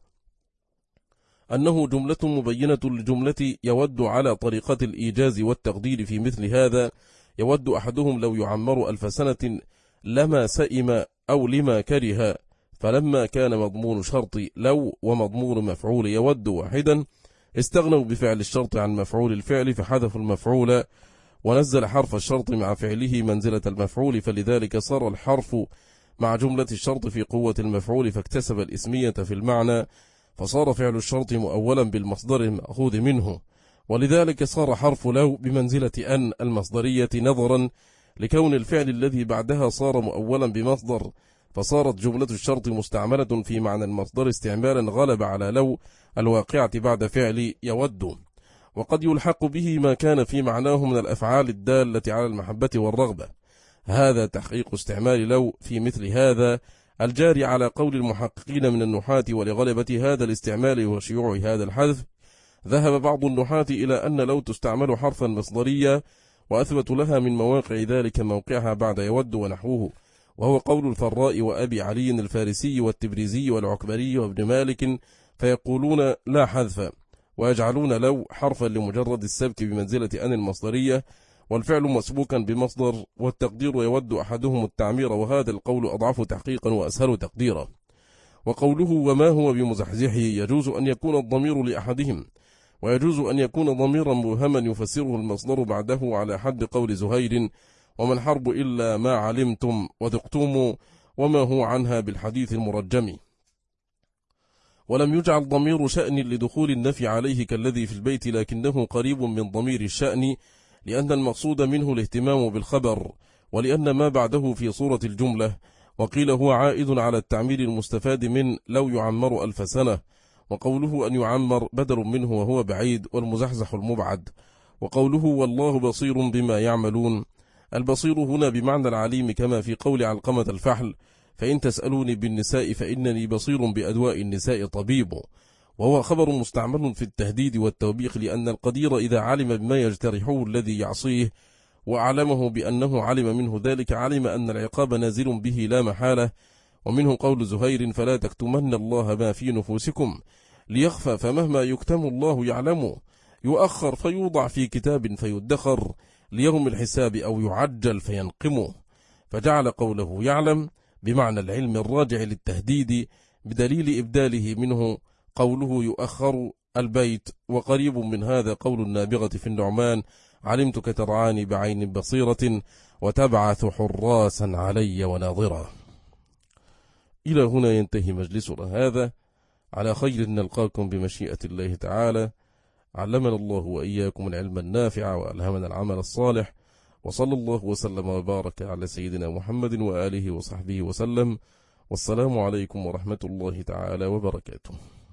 أنه جملة مبينة لجملة يود على طريقة الإيجاز والتقدير. في مثل هذا يود أحدهم لو يعمر 1000 سنة لما سئم أو لما كره، فلما كان مضمون شرط لو ومضمون مفعول يود واحدا استغنوا بفعل الشرط عن مفعول الفعل فحذفوا المفعول ونزل حرف الشرط مع فعله منزلة المفعول، فلذلك صار الحرف مع جملة الشرط في قوة المفعول فاكتسب الاسمية في المعنى، فصار فعل الشرط مؤولا بالمصدر المأخوذ منه، ولذلك صار حرف لو بمنزلة أن المصدرية نظرا لكون الفعل الذي بعدها صار مؤولا بمصدر، فصارت جملة الشرط مستعملة في معنى المصدر استعمالا غلب على لو الواقعة بعد فعل يود. وقد يلحق به ما كان في معناه من الأفعال الدالة على المحبة والرغبة، هذا تحقيق استعمال لو في مثل هذا الجاري على قول المحققين من النحاة. ولغلبة هذا الاستعمال وشيوع هذا الحذف ذهب بعض النحاة إلى أن لو تستعمل حرفا مصدريا، وأثبت لها من مواقع ذلك موقعها بعد يود ونحوه، وهو قول الفراء وأبي علي الفارسي والتبريزي والعكبري وابن مالك، فيقولون لا حذف، ويجعلون لو حرفا لمجرد السبك بمنزلة أن المصدرية، والفعل مسبوكا بمصدر، والتقدير يود أحدهم التعمير، وهذا القول أضعف تحقيقا وأسهل تقديرا. وقوله وما هو بمزحزحه يجوز أن يكون الضمير لأحدهم، ويجوز أن يكون ضميرا مبهما يفسره المصدر بعده على حد قول زهير وما الحرب إلا ما علمتم وذقتم وما هو عنها بالحديث المرجم. ولم يجعل ضمير شأن لدخول النفي عليه كالذي في البيت، لكنه قريب من ضمير الشأن لأن المقصود منه الاهتمام بالخبر، ولأن ما بعده في صورة الجملة. وقيل هو عائد على التعمير المستفاد من لو يعمر 1000 سنة، وقوله أن يعمر بدل منه وهو بعيد والمزحزح المبعد. وقوله والله بصير بما يعملون، البصير هنا بمعنى العليم كما في قول علقمة الفحل فإن تسألوني بالنساء فإنني بصير بأدواء النساء طبيب، وهو خبر مستعمل في التهديد والتوبيخ، لأن القدير إذا علم بما يجترحه الذي يعصيه وأعلمه بأنه علم منه ذلك علم أن العقاب نازل به لا محالة. ومنه قول زهير فلا تكتمن الله ما في نفوسكم ليخفى، فمهما يكتم الله يعلمه، يؤخر فيوضع في كتاب فيدخر ليوم الحساب أو يعجل فينقمه، فجعل قوله يعلم بمعنى العلم الراجع للتهديد بدليل إبداله منه قوله يؤخر البيت. وقريب من هذا قول النابغة في النعمان علمتك ترعاني بعين بصيرة وتبعث حراسا علي وناظرا. إلى هنا ينتهي مجلسنا هذا، على خير نلقاكم بمشيئة الله تعالى. علمنا الله وإياكم العلم النافع وألهمنا العمل الصالح، وصلى الله وسلم وبارك على سيدنا محمد وآله وصحبه وسلم، والسلام عليكم ورحمة الله تعالى وبركاته.